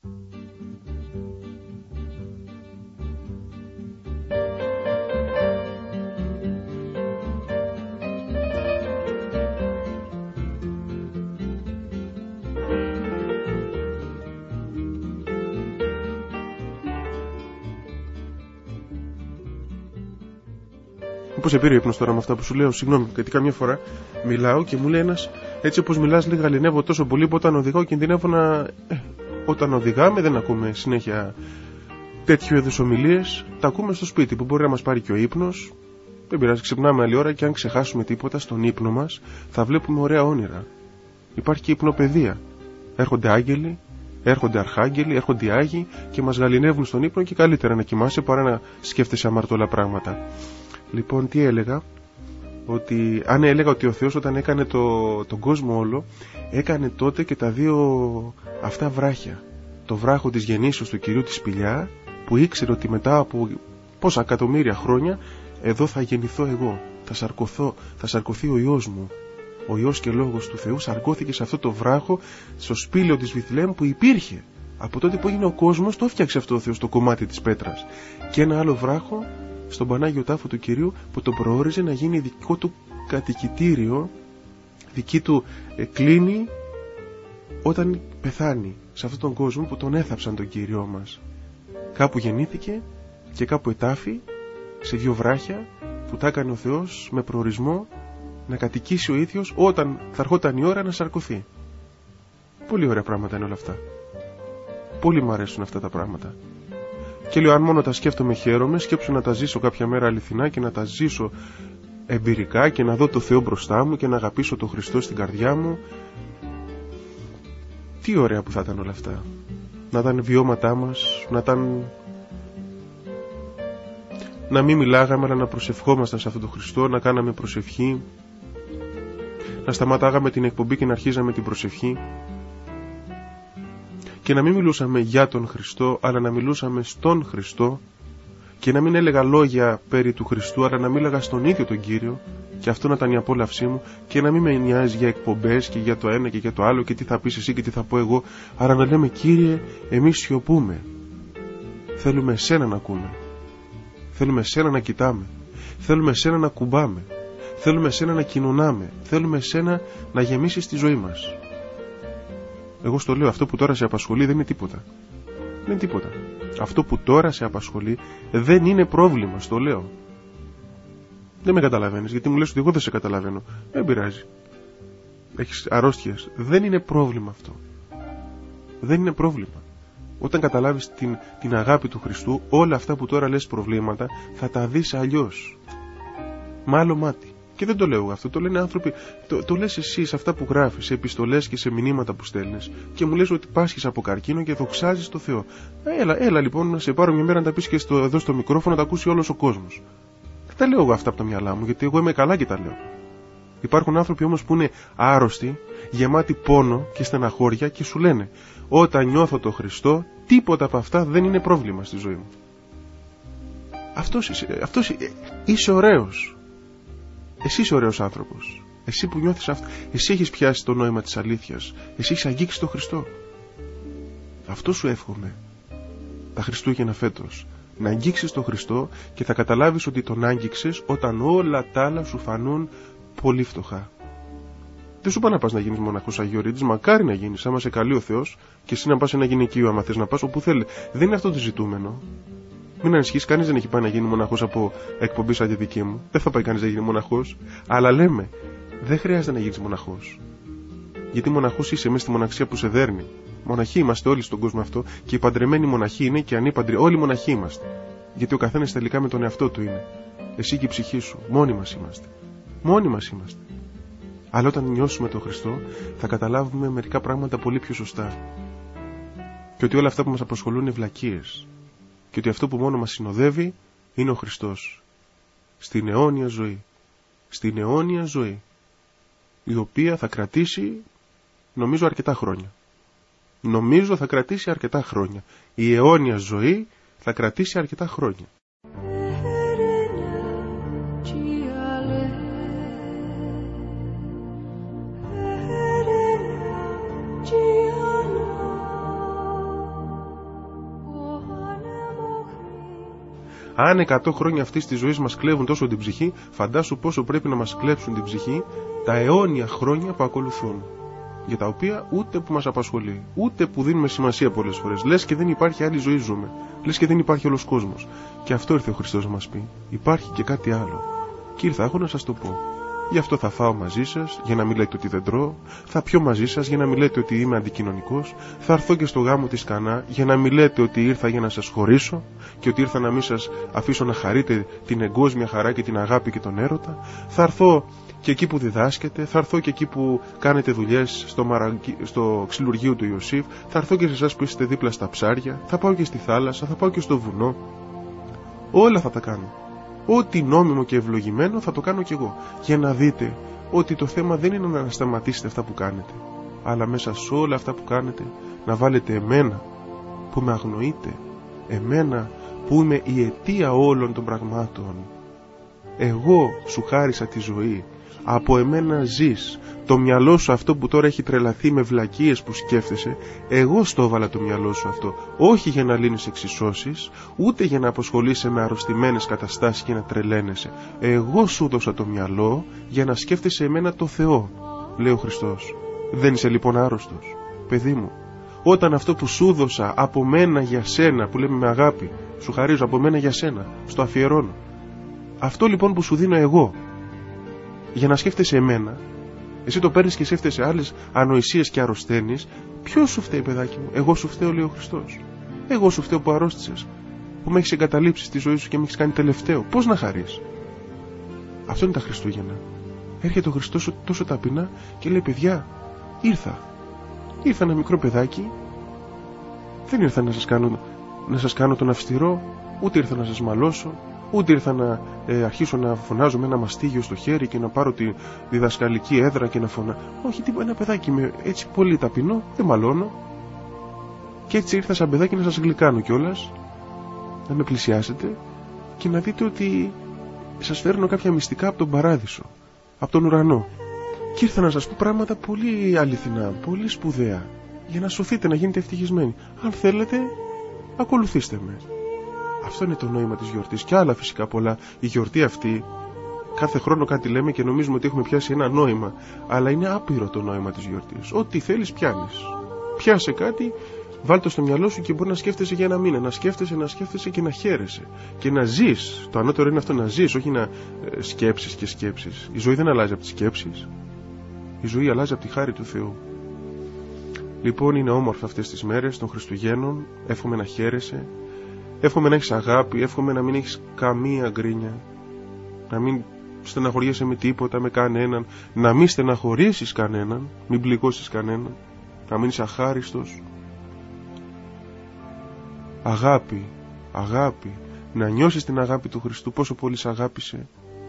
Πώς σε πήρε ύπνος τώρα με αυτά που σου λέω? Συγγνώμη, γιατί καμιά φορά μιλάω και μου λέει ένας, έτσι όπως μιλάς, λέει γαληνεύω τόσο πολύ που όταν οδηγάω κινδυνεύω να. Ε, όταν οδηγάμε δεν ακούμε συνέχεια τέτοιου είδους ομιλίες. Τα ακούμε στο σπίτι που μπορεί να μας πάρει και ο ύπνος, Δεν πειράζει, ξυπνάμε άλλη ώρα και αν ξεχάσουμε τίποτα στον ύπνο μας θα βλέπουμε ωραία όνειρα. Υπάρχει και υπνοπαιδεία. Έρχονται άγγελοι, έρχονται αρχάγγελοι, έρχονται οι άγιοι και μας γαληνεύουν στον ύπνο και καλύτερα να κοιμάσαι παρά να σκέφτεσαι αμαρτωλά πράγματα. Λοιπόν, τι έλεγα? Ότι αν έλεγα ότι ο Θεός όταν έκανε το, τον κόσμο όλο, έκανε τότε και τα δύο αυτά βράχια. Το βράχο της γεννήσεως του Κυρίου τη Σπηλιά, που ήξερε ότι μετά από πόσα εκατομμύρια χρόνια εδώ θα γεννηθώ εγώ, θα σαρκωθώ, θα σαρκωθεί ο Υιός μου. Ο Υιός και Λόγος του Θεού σαρκώθηκε σε αυτό το βράχο, στο σπήλαιο της Βιθλεέμ που υπήρχε. Από τότε που έγινε ο κόσμος, το έφτιαξε αυτό ο Θεός το κομμάτι της πέτρας. Και ένα άλλο βράχο στον Πανάγιο Τάφο του Κυρίου που το προόριζε να γίνει δικό του κατοικητήριο, δική του κλίνη όταν πεθάνει σε αυτόν τον κόσμο που τον έθαψαν τον Κύριό μας. Κάπου γεννήθηκε και κάπου ετάφη, σε δύο βράχια που τα έκανε ο Θεός με προορισμό να κατοικήσει ο ίδιος όταν θα ερχόταν η ώρα να σαρκωθεί. Πολύ ωραία πράγματα είναι όλα αυτά. Πολύ μου αρέσουν αυτά τα πράγματα. Και λέω, αν μόνο τα σκέφτομαι χαίρομαι, σκέψου να τα ζήσω κάποια μέρα αληθινά και να τα ζήσω εμπειρικά και να δω το Θεό μπροστά μου και να αγαπήσω τον Χριστό στην καρδιά μου. Τι ωραία που θα ήταν όλα αυτά. Να ήταν βιώματά μας, να ήταν... να μην μιλάγαμε αλλά να προσευχόμασταν σε αυτόν τον Χριστό, να κάναμε προσευχή, να σταματάγαμε την εκπομπή και να αρχίζαμε την προσευχή και να μην μιλούσαμε για τον Χριστό αλλά να μιλούσαμε στον Χριστό και να μην έλεγα λόγια περί του Χριστού αλλά να μίλαγα στον ίδιο τον Κύριο και αυτό να ήταν η απόλαυσή μου και να μην με νοιάζει για εκπομπές και για το ένα και για το άλλο και τι θα πεις εσύ και τι θα πω εγώ, αλλά να λέμε, Κύριε, εμείς σιωπούμε, θέλουμε εσένα να ακούμε, θέλουμε εσένα να κοιτάμε, θέλουμε εσένα να κουμπάμε, θέλουμε εσένα να κοινωνάμε, θέλουμε εσένα να γεμίσεις τη ζωή μας. Εγώ στο λέω, αυτό που τώρα σε απασχολεί δεν είναι τίποτα. Δεν είναι τίποτα. Αυτό που τώρα σε απασχολεί δεν είναι πρόβλημα, στο λέω. Δεν με καταλαβαίνεις, γιατί μου λες ότι εγώ δεν σε καταλαβαίνω. Δεν πειράζει. Έχεις αρρώστιες. Δεν είναι πρόβλημα αυτό. Δεν είναι πρόβλημα. Όταν καταλάβεις την, την αγάπη του Χριστού, όλα αυτά που τώρα λες προβλήματα θα τα δεις αλλιώς. Με άλλο μάτι. Και δεν το λέω αυτό, το λένε άνθρωποι, το, το λες εσύ σε αυτά που γράφεις, σε επιστολές και σε μηνύματα που στέλνεις και μου λες ότι πάσχεις από καρκίνο και δοξάζεις το Θεό. Έλα, έλα λοιπόν να σε πάρω μια μέρα να τα πεις και στο, εδώ στο μικρόφωνο να τα ακούσει όλος ο κόσμος. Δεν τα λέω εγώ αυτά από το μυαλά μου, γιατί εγώ είμαι καλά και τα λέω. Υπάρχουν άνθρωποι όμως που είναι άρρωστοι, γεμάτοι πόνο και στεναχώρια και σου λένε, όταν νιώθω το Χριστό, τίποτα από αυτά δεν είναι πρόβλημα στη ζωή μου. Αυτός είσαι, αυτός είσαι ωραίος. Εσύ είσαι ωραίος άνθρωπος. Εσύ που νιώθεις αυτό. Εσύ έχεις πιάσει το νόημα της αλήθειας. Εσύ έχεις αγγίξει τον Χριστό. Αυτό σου εύχομαι τα Χριστούγεννα φέτος. Να αγγίξεις τον Χριστό και θα καταλάβεις ότι τον άγγιξες όταν όλα τα άλλα σου φανούν πολύ φτωχά. Δεν σου είπα να πας να γίνεις μοναχός Αγιορείτης, μακάρι να γίνεις, άμα σε καλεί ο Θεός και εσύ να πας σε ένα γυναικείο, άμα θες να πας όπου θέλει. Δεν είναι αυτό το ζητούμενο. Μην ανησυχείς, κανείς δεν έχει πάει να γίνει μοναχός από εκπομπή σαν τη δική μου. Δεν θα πάει κανείς να γίνει μοναχός. Αλλά λέμε, δεν χρειάζεται να γίνεις μοναχός. Γιατί μοναχός είσαι μέσα στη μοναξία που σε δέρνει. Μοναχοί είμαστε όλοι στον κόσμο αυτό και οι παντρεμένοι μοναχοί είναι και ανήπαντροι. Όλοι μοναχοί είμαστε. Γιατί ο καθένας τελικά με τον εαυτό του είναι. Εσύ και η ψυχή σου. Μόνοι μας είμαστε. Μόνοι μας είμαστε. Αλλά όταν νιώσουμε τον Χριστό, θα καταλάβουμε μερικά πράγματα πολύ πιο σωστά. Και ότι όλα αυτά που μας απασχολούν είναι βλακίες. Και ότι αυτό που μόνο μας συνοδεύει είναι ο Χριστός. Στην αιώνια ζωή. Στην αιώνια ζωή. Η οποία θα κρατήσει, νομίζω, αρκετά χρόνια. Νομίζω θα κρατήσει αρκετά χρόνια. Η αιώνια ζωή θα κρατήσει αρκετά χρόνια. Αν εκατό χρόνια αυτής της ζωής μας κλέβουν τόσο την ψυχή, φαντάσου πόσο πρέπει να μας κλέψουν την ψυχή τα αιώνια χρόνια που ακολουθούν. Για τα οποία ούτε που μας απασχολεί, ούτε που δίνουμε σημασία πολλές φορές. Λες και δεν υπάρχει άλλη ζωή ζούμε. Λες και δεν υπάρχει όλος κόσμος. Και αυτό ήρθε ο Χριστός να μας πει. Υπάρχει και κάτι άλλο. Και ήρθα εγώ να σας το πω. γι' αυτό θα φάω μαζί σας για να μην λέτε ότι δεν τρώω, θα πιω μαζί σας για να μην λέτε ότι είμαι αντικοινωνικός, θα έρθω και στο γάμο της Κανά για να μην λέτε ότι ήρθα για να σας χωρίσω και ότι ήρθα να μην σας αφήσω να χαρείτε την εγκόσμια χαρά και την αγάπη και τον έρωτα, θα έρθω και εκεί που διδάσκετε, θα έρθω και εκεί που κάνετε δουλειές στο, μαραγκι... στο ξυλουργείο του Ιωσήφ, θα έρθω και σε εσάς που είστε δίπλα στα ψάρια, θα πάω και στη θάλασσα, θα πάω και στο βουνό. Όλα θα τα κάνω. Ό,τι νόμιμο και ευλογημένο θα το κάνω κι εγώ. Για να δείτε ότι το θέμα δεν είναι να σταματήσετε αυτά που κάνετε, αλλά μέσα σε όλα αυτά που κάνετε να βάλετε εμένα που με αγνοείτε, εμένα που είμαι η αιτία όλων των πραγμάτων. Εγώ σου χάρισα τη ζωή, από εμένα ζεις. Το μυαλό σου αυτό που τώρα έχει τρελαθεί με βλακίες που σκέφτεσαι, εγώ στο έβαλα το μυαλό σου αυτό, όχι για να λύνεις εξισώσεις, ούτε για να αποσχολείσαι με αρρωστημένες καταστάσεις και να τρελαίνεσαι. Εγώ σου δώσα το μυαλό για να σκέφτεσαι εμένα το Θεό, λέει ο Χριστός. Δεν είσαι λοιπόν άρρωστος, παιδί μου? Όταν αυτό που σου δώσα από μένα για σένα, που λέμε με αγάπη, σου χαρίζω από μένα για σένα, στο αφιερώνω. Αυτό λοιπόν που σου δίνω εγώ, για να σκέφτεσαι εμένα, εσύ το παίρνεις και σκέφτεσαι άλλες ανοησίες και αρρωσταίνεις. Ποιος σου φταίει, παιδάκι μου? Εγώ σου φταίω, λέει ο Χριστός. Εγώ σου φταίω που αρρώστησες, που με έχεις εγκαταλείψει στη ζωή σου και με έχεις κάνει τελευταίο. Πώς να χαρείς? Αυτό είναι τα Χριστούγεννα. Έρχεται ο Χριστός τόσο ταπεινά και λέει, παιδιά, ήρθα. Ήρθα ένα μικρό παιδάκι. Δεν ήρθα να σας κάνω, να σας κάνω τον αυστηρό, ούτε ήρθα να σας μαλώσω, ούτε ήρθα να ε, αρχίσω να φωνάζω με ένα μαστίγιο στο χέρι και να πάρω τη διδασκαλική έδρα και να φωνάζω. Όχι, τίποτα, ένα παιδάκι με έτσι πολύ ταπεινό, δεν μαλώνω. Και έτσι ήρθα σαν παιδάκι να σας γλυκάνω κιόλας, να με πλησιάσετε και να δείτε ότι σας φέρνω κάποια μυστικά από τον παράδεισο, από τον ουρανό. Και ήρθα να σας πω πράγματα πολύ αληθινά, πολύ σπουδαία, για να σωθείτε, να γίνετε ευτυχισμένοι. Αν θέλετε, ακολουθήστε με. Αυτό είναι το νόημα της γιορτής, και άλλα φυσικά πολλά. Η γιορτή αυτή, κάθε χρόνο κάτι λέμε και νομίζουμε ότι έχουμε πιάσει ένα νόημα, αλλά είναι άπειρο το νόημα της γιορτής. Ό,τι θέλεις πιάνεις. Πιάσε κάτι, βάλ' το στο μυαλό σου και μπορεί να σκέφτεσαι για ένα μήνα. Να σκέφτεσαι, να σκέφτεσαι και να χαίρεσαι. Και να ζεις. Το ανώτερο είναι αυτό, να ζεις, όχι να ε, σκέψεις και σκέψεις. Η ζωή δεν αλλάζει από τις σκέψεις. Η ζωή αλλάζει από τη χάρη του Θεού. Λοιπόν, είναι όμορφα αυτές τις μέρες των Χριστουγέννων. Εύχομαι να χαίρεσαι. Εύχομαι να έχεις αγάπη, εύχομαι να μην έχεις καμία γκρίνια, να μην στεναχωριέσαι με τίποτα, με κανέναν, να μην στεναχωρήσεις κανέναν, μην πληγώσεις κανέναν, να μην είσαι αχάριστος. Αγάπη, αγάπη, να νιώσεις την αγάπη του Χριστού, πόσο πολύ σε αγάπησε.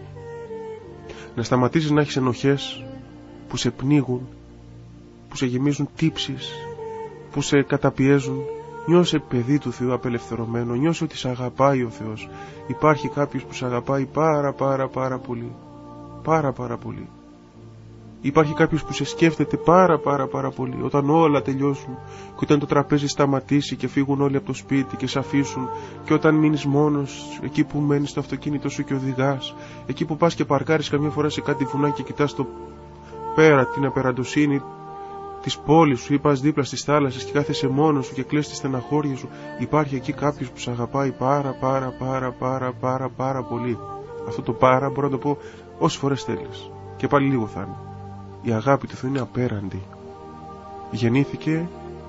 Να σταματήσεις να έχεις ενοχές που σε πνίγουν, που σε γεμίζουν τύψεις, που σε καταπιέζουν. Νιώσε παιδί του Θεού απελευθερωμένο, νιώσε ότι σε αγαπάει ο Θεός. Υπάρχει κάποιος που σε αγαπάει πάρα πάρα πάρα πολύ. Πάρα πάρα πολύ. Υπάρχει κάποιος που σε σκέφτεται πάρα πάρα πάρα πολύ. Όταν όλα τελειώσουν και όταν το τραπέζι σταματήσει και φύγουν όλοι από το σπίτι και σε αφήσουν, και όταν μείνεις μόνος εκεί που μένεις στο αυτοκίνητο σου και οδηγάς, εκεί που πας και παρκάρεις καμιά φορά σε κάτι βουνάκι και κοιτάς το πέρα, την απεραντοσύνη της πόλης σου, ή πας δίπλα στις θάλασσες και κάθεσαι μόνος σου και κλαις τη στεναχώρια σου, υπάρχει εκεί κάποιος που σε αγαπάει πάρα πάρα πάρα πάρα πάρα πάρα πολύ. Αυτό το πάρα μπορώ να το πω όσες φορές θέλεις, και πάλι λίγο θα είναι. Η αγάπη του Θεού είναι απέραντη. Γεννήθηκε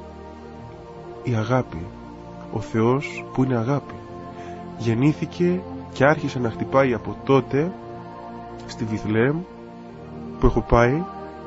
η αγάπη, ο Θεός που είναι αγάπη. Γεννήθηκε και άρχισε να χτυπάει από τότε στη Βιθλεέμ που έχω πάει,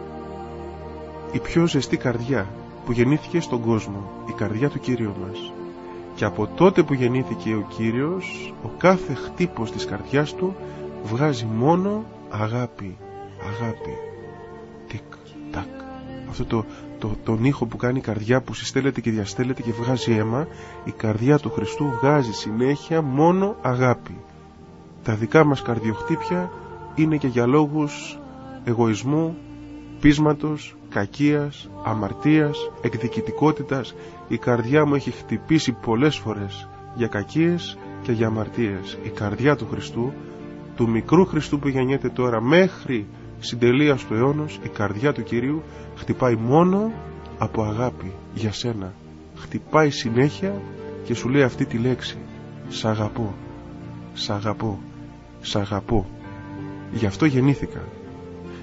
η πιο ζεστή καρδιά που γεννήθηκε στον κόσμο, η καρδιά του Κυρίου μας. Και από τότε που γεννήθηκε ο Κύριος, ο κάθε χτύπος της καρδιάς του βγάζει μόνο αγάπη, αγάπη. Τικ, τακ. Αυτό το, το, τον ήχο που κάνει η καρδιά, που συστέλλεται και διαστέλλεται και βγάζει αίμα, η καρδιά του Χριστού βγάζει συνέχεια μόνο αγάπη. Τα δικά μας καρδιοχτύπια είναι και για λόγους εγωισμού, πείσματος, κακίας, αμαρτίας, εκδικητικότητας. Η καρδιά μου έχει χτυπήσει πολλές φορές για κακίες και για αμαρτίες. Η καρδιά του Χριστού, του μικρού Χριστού που γεννιέται τώρα μέχρι συντελείας του αιώνος, η καρδιά του Κυρίου χτυπάει μόνο από αγάπη για σένα. Χτυπάει συνέχεια και σου λέει αυτή τη λέξη: σ' αγαπώ, σ' αγαπώ, σ' αγαπώ. Γι' αυτό γεννήθηκα,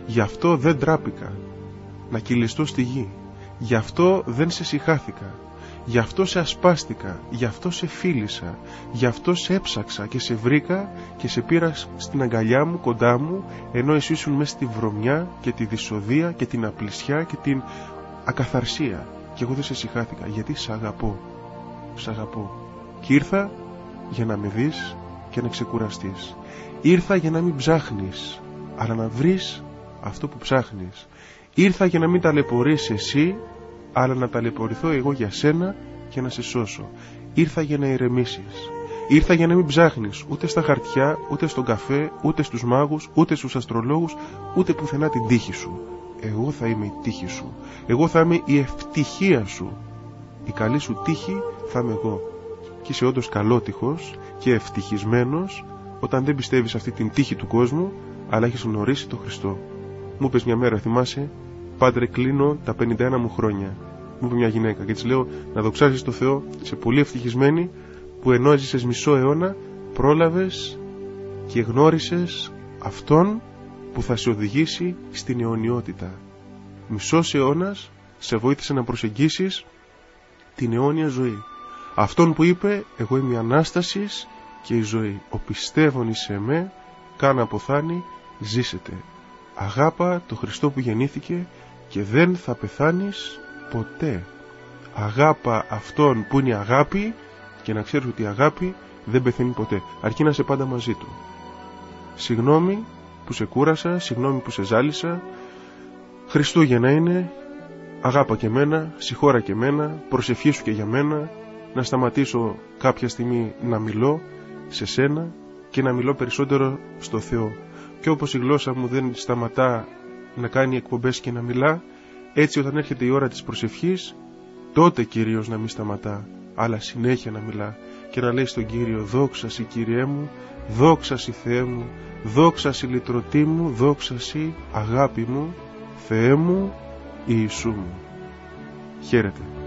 Γι' αυτό δεν τράπηκα να κυλιστώ στη γη. Γι' αυτό δεν σε συχάθηκα. Γι' αυτό σε ασπάστηκα. Γι' αυτό σε φίλησα. Γι' αυτό σε έψαξα και σε βρήκα και σε πήρα στην αγκαλιά μου, κοντά μου, ενώ εσύ ήσουν μέσα στη βρωμιά και τη δυσοδεία και την απλησιά και την ακαθαρσία. Και εγώ δεν σε συχάθηκα, γιατί σ' αγαπώ. Σ' αγαπώ. Και ήρθα για να με δεις και να ξεκουραστείς. Ήρθα για να μην ψάχνεις, αλλά να βρεις αυτό που ψάχνεις. Ήρθα για να μην ταλαιπωρείς εσύ, αλλά να ταλαιπωρηθώ εγώ για σένα και να σε σώσω. Ήρθα για να ηρεμήσεις. Ήρθα για να μην ψάχνεις ούτε στα χαρτιά, ούτε στον καφέ, ούτε στους μάγους, ούτε στους αστρολόγους, ούτε πουθενά την τύχη σου. Εγώ θα είμαι η τύχη σου. Εγώ θα είμαι η ευτυχία σου. Η καλή σου τύχη θα είμαι εγώ. Και είσαι όντως καλότυχος και ευτυχισμένος όταν δεν πιστεύεις αυτή την τύχη του κόσμου, αλλά έχεις γνωρίσει τον Χριστό. Μου είπες μια μέρα, θυμάσαι, πάντρε, κλείνω τα πενήντα ένα μου χρόνια. Μου είπε μια γυναίκα και της λέω να δοξάζεις το Θεό, είσαι πολύ ευτυχισμένη που ενώ έζησες μισό αιώνα πρόλαβες και γνώρισες αυτόν που θα σε οδηγήσει στην αιωνιότητα. Μισός αιώνας σε βοήθησε να προσεγγίσεις την αιώνια ζωή. Αυτόν που είπε εγώ είμαι η Ανάστασης και η ζωή. Ο πιστεύων εις εμέ, καν αποθάνει, ζήσετε. Αγάπα το Χριστό που γεννήθηκε και δεν θα πεθάνεις ποτέ. Αγάπα αυτόν που είναι η αγάπη και να ξέρεις ότι η αγάπη δεν πεθαίνει ποτέ, αρκεί να είσαι πάντα μαζί του. Συγγνώμη που σε κούρασα, συγγνώμη που σε ζάλισα. Χριστούγεννα είναι, αγάπα και μένα, συγχώρα και μένα, προσευχήσου και για μένα, να σταματήσω κάποια στιγμή να μιλώ σε σένα και να μιλώ περισσότερο στο Θεό. Και όπως η γλώσσα μου δεν σταματά να κάνει εκπομπές και να μιλά, έτσι όταν έρχεται η ώρα της προσευχής, τότε κυρίως να μην σταματά, αλλά συνέχεια να μιλά και να λέει στον Κύριο δόξα Συ Κύριέ μου, δόξα Συ Θεέ μου, δόξα Συ λυτρωτή μου, δόξα Συ αγάπη μου, Θεέ μου, Ιησού μου. Χαίρετε.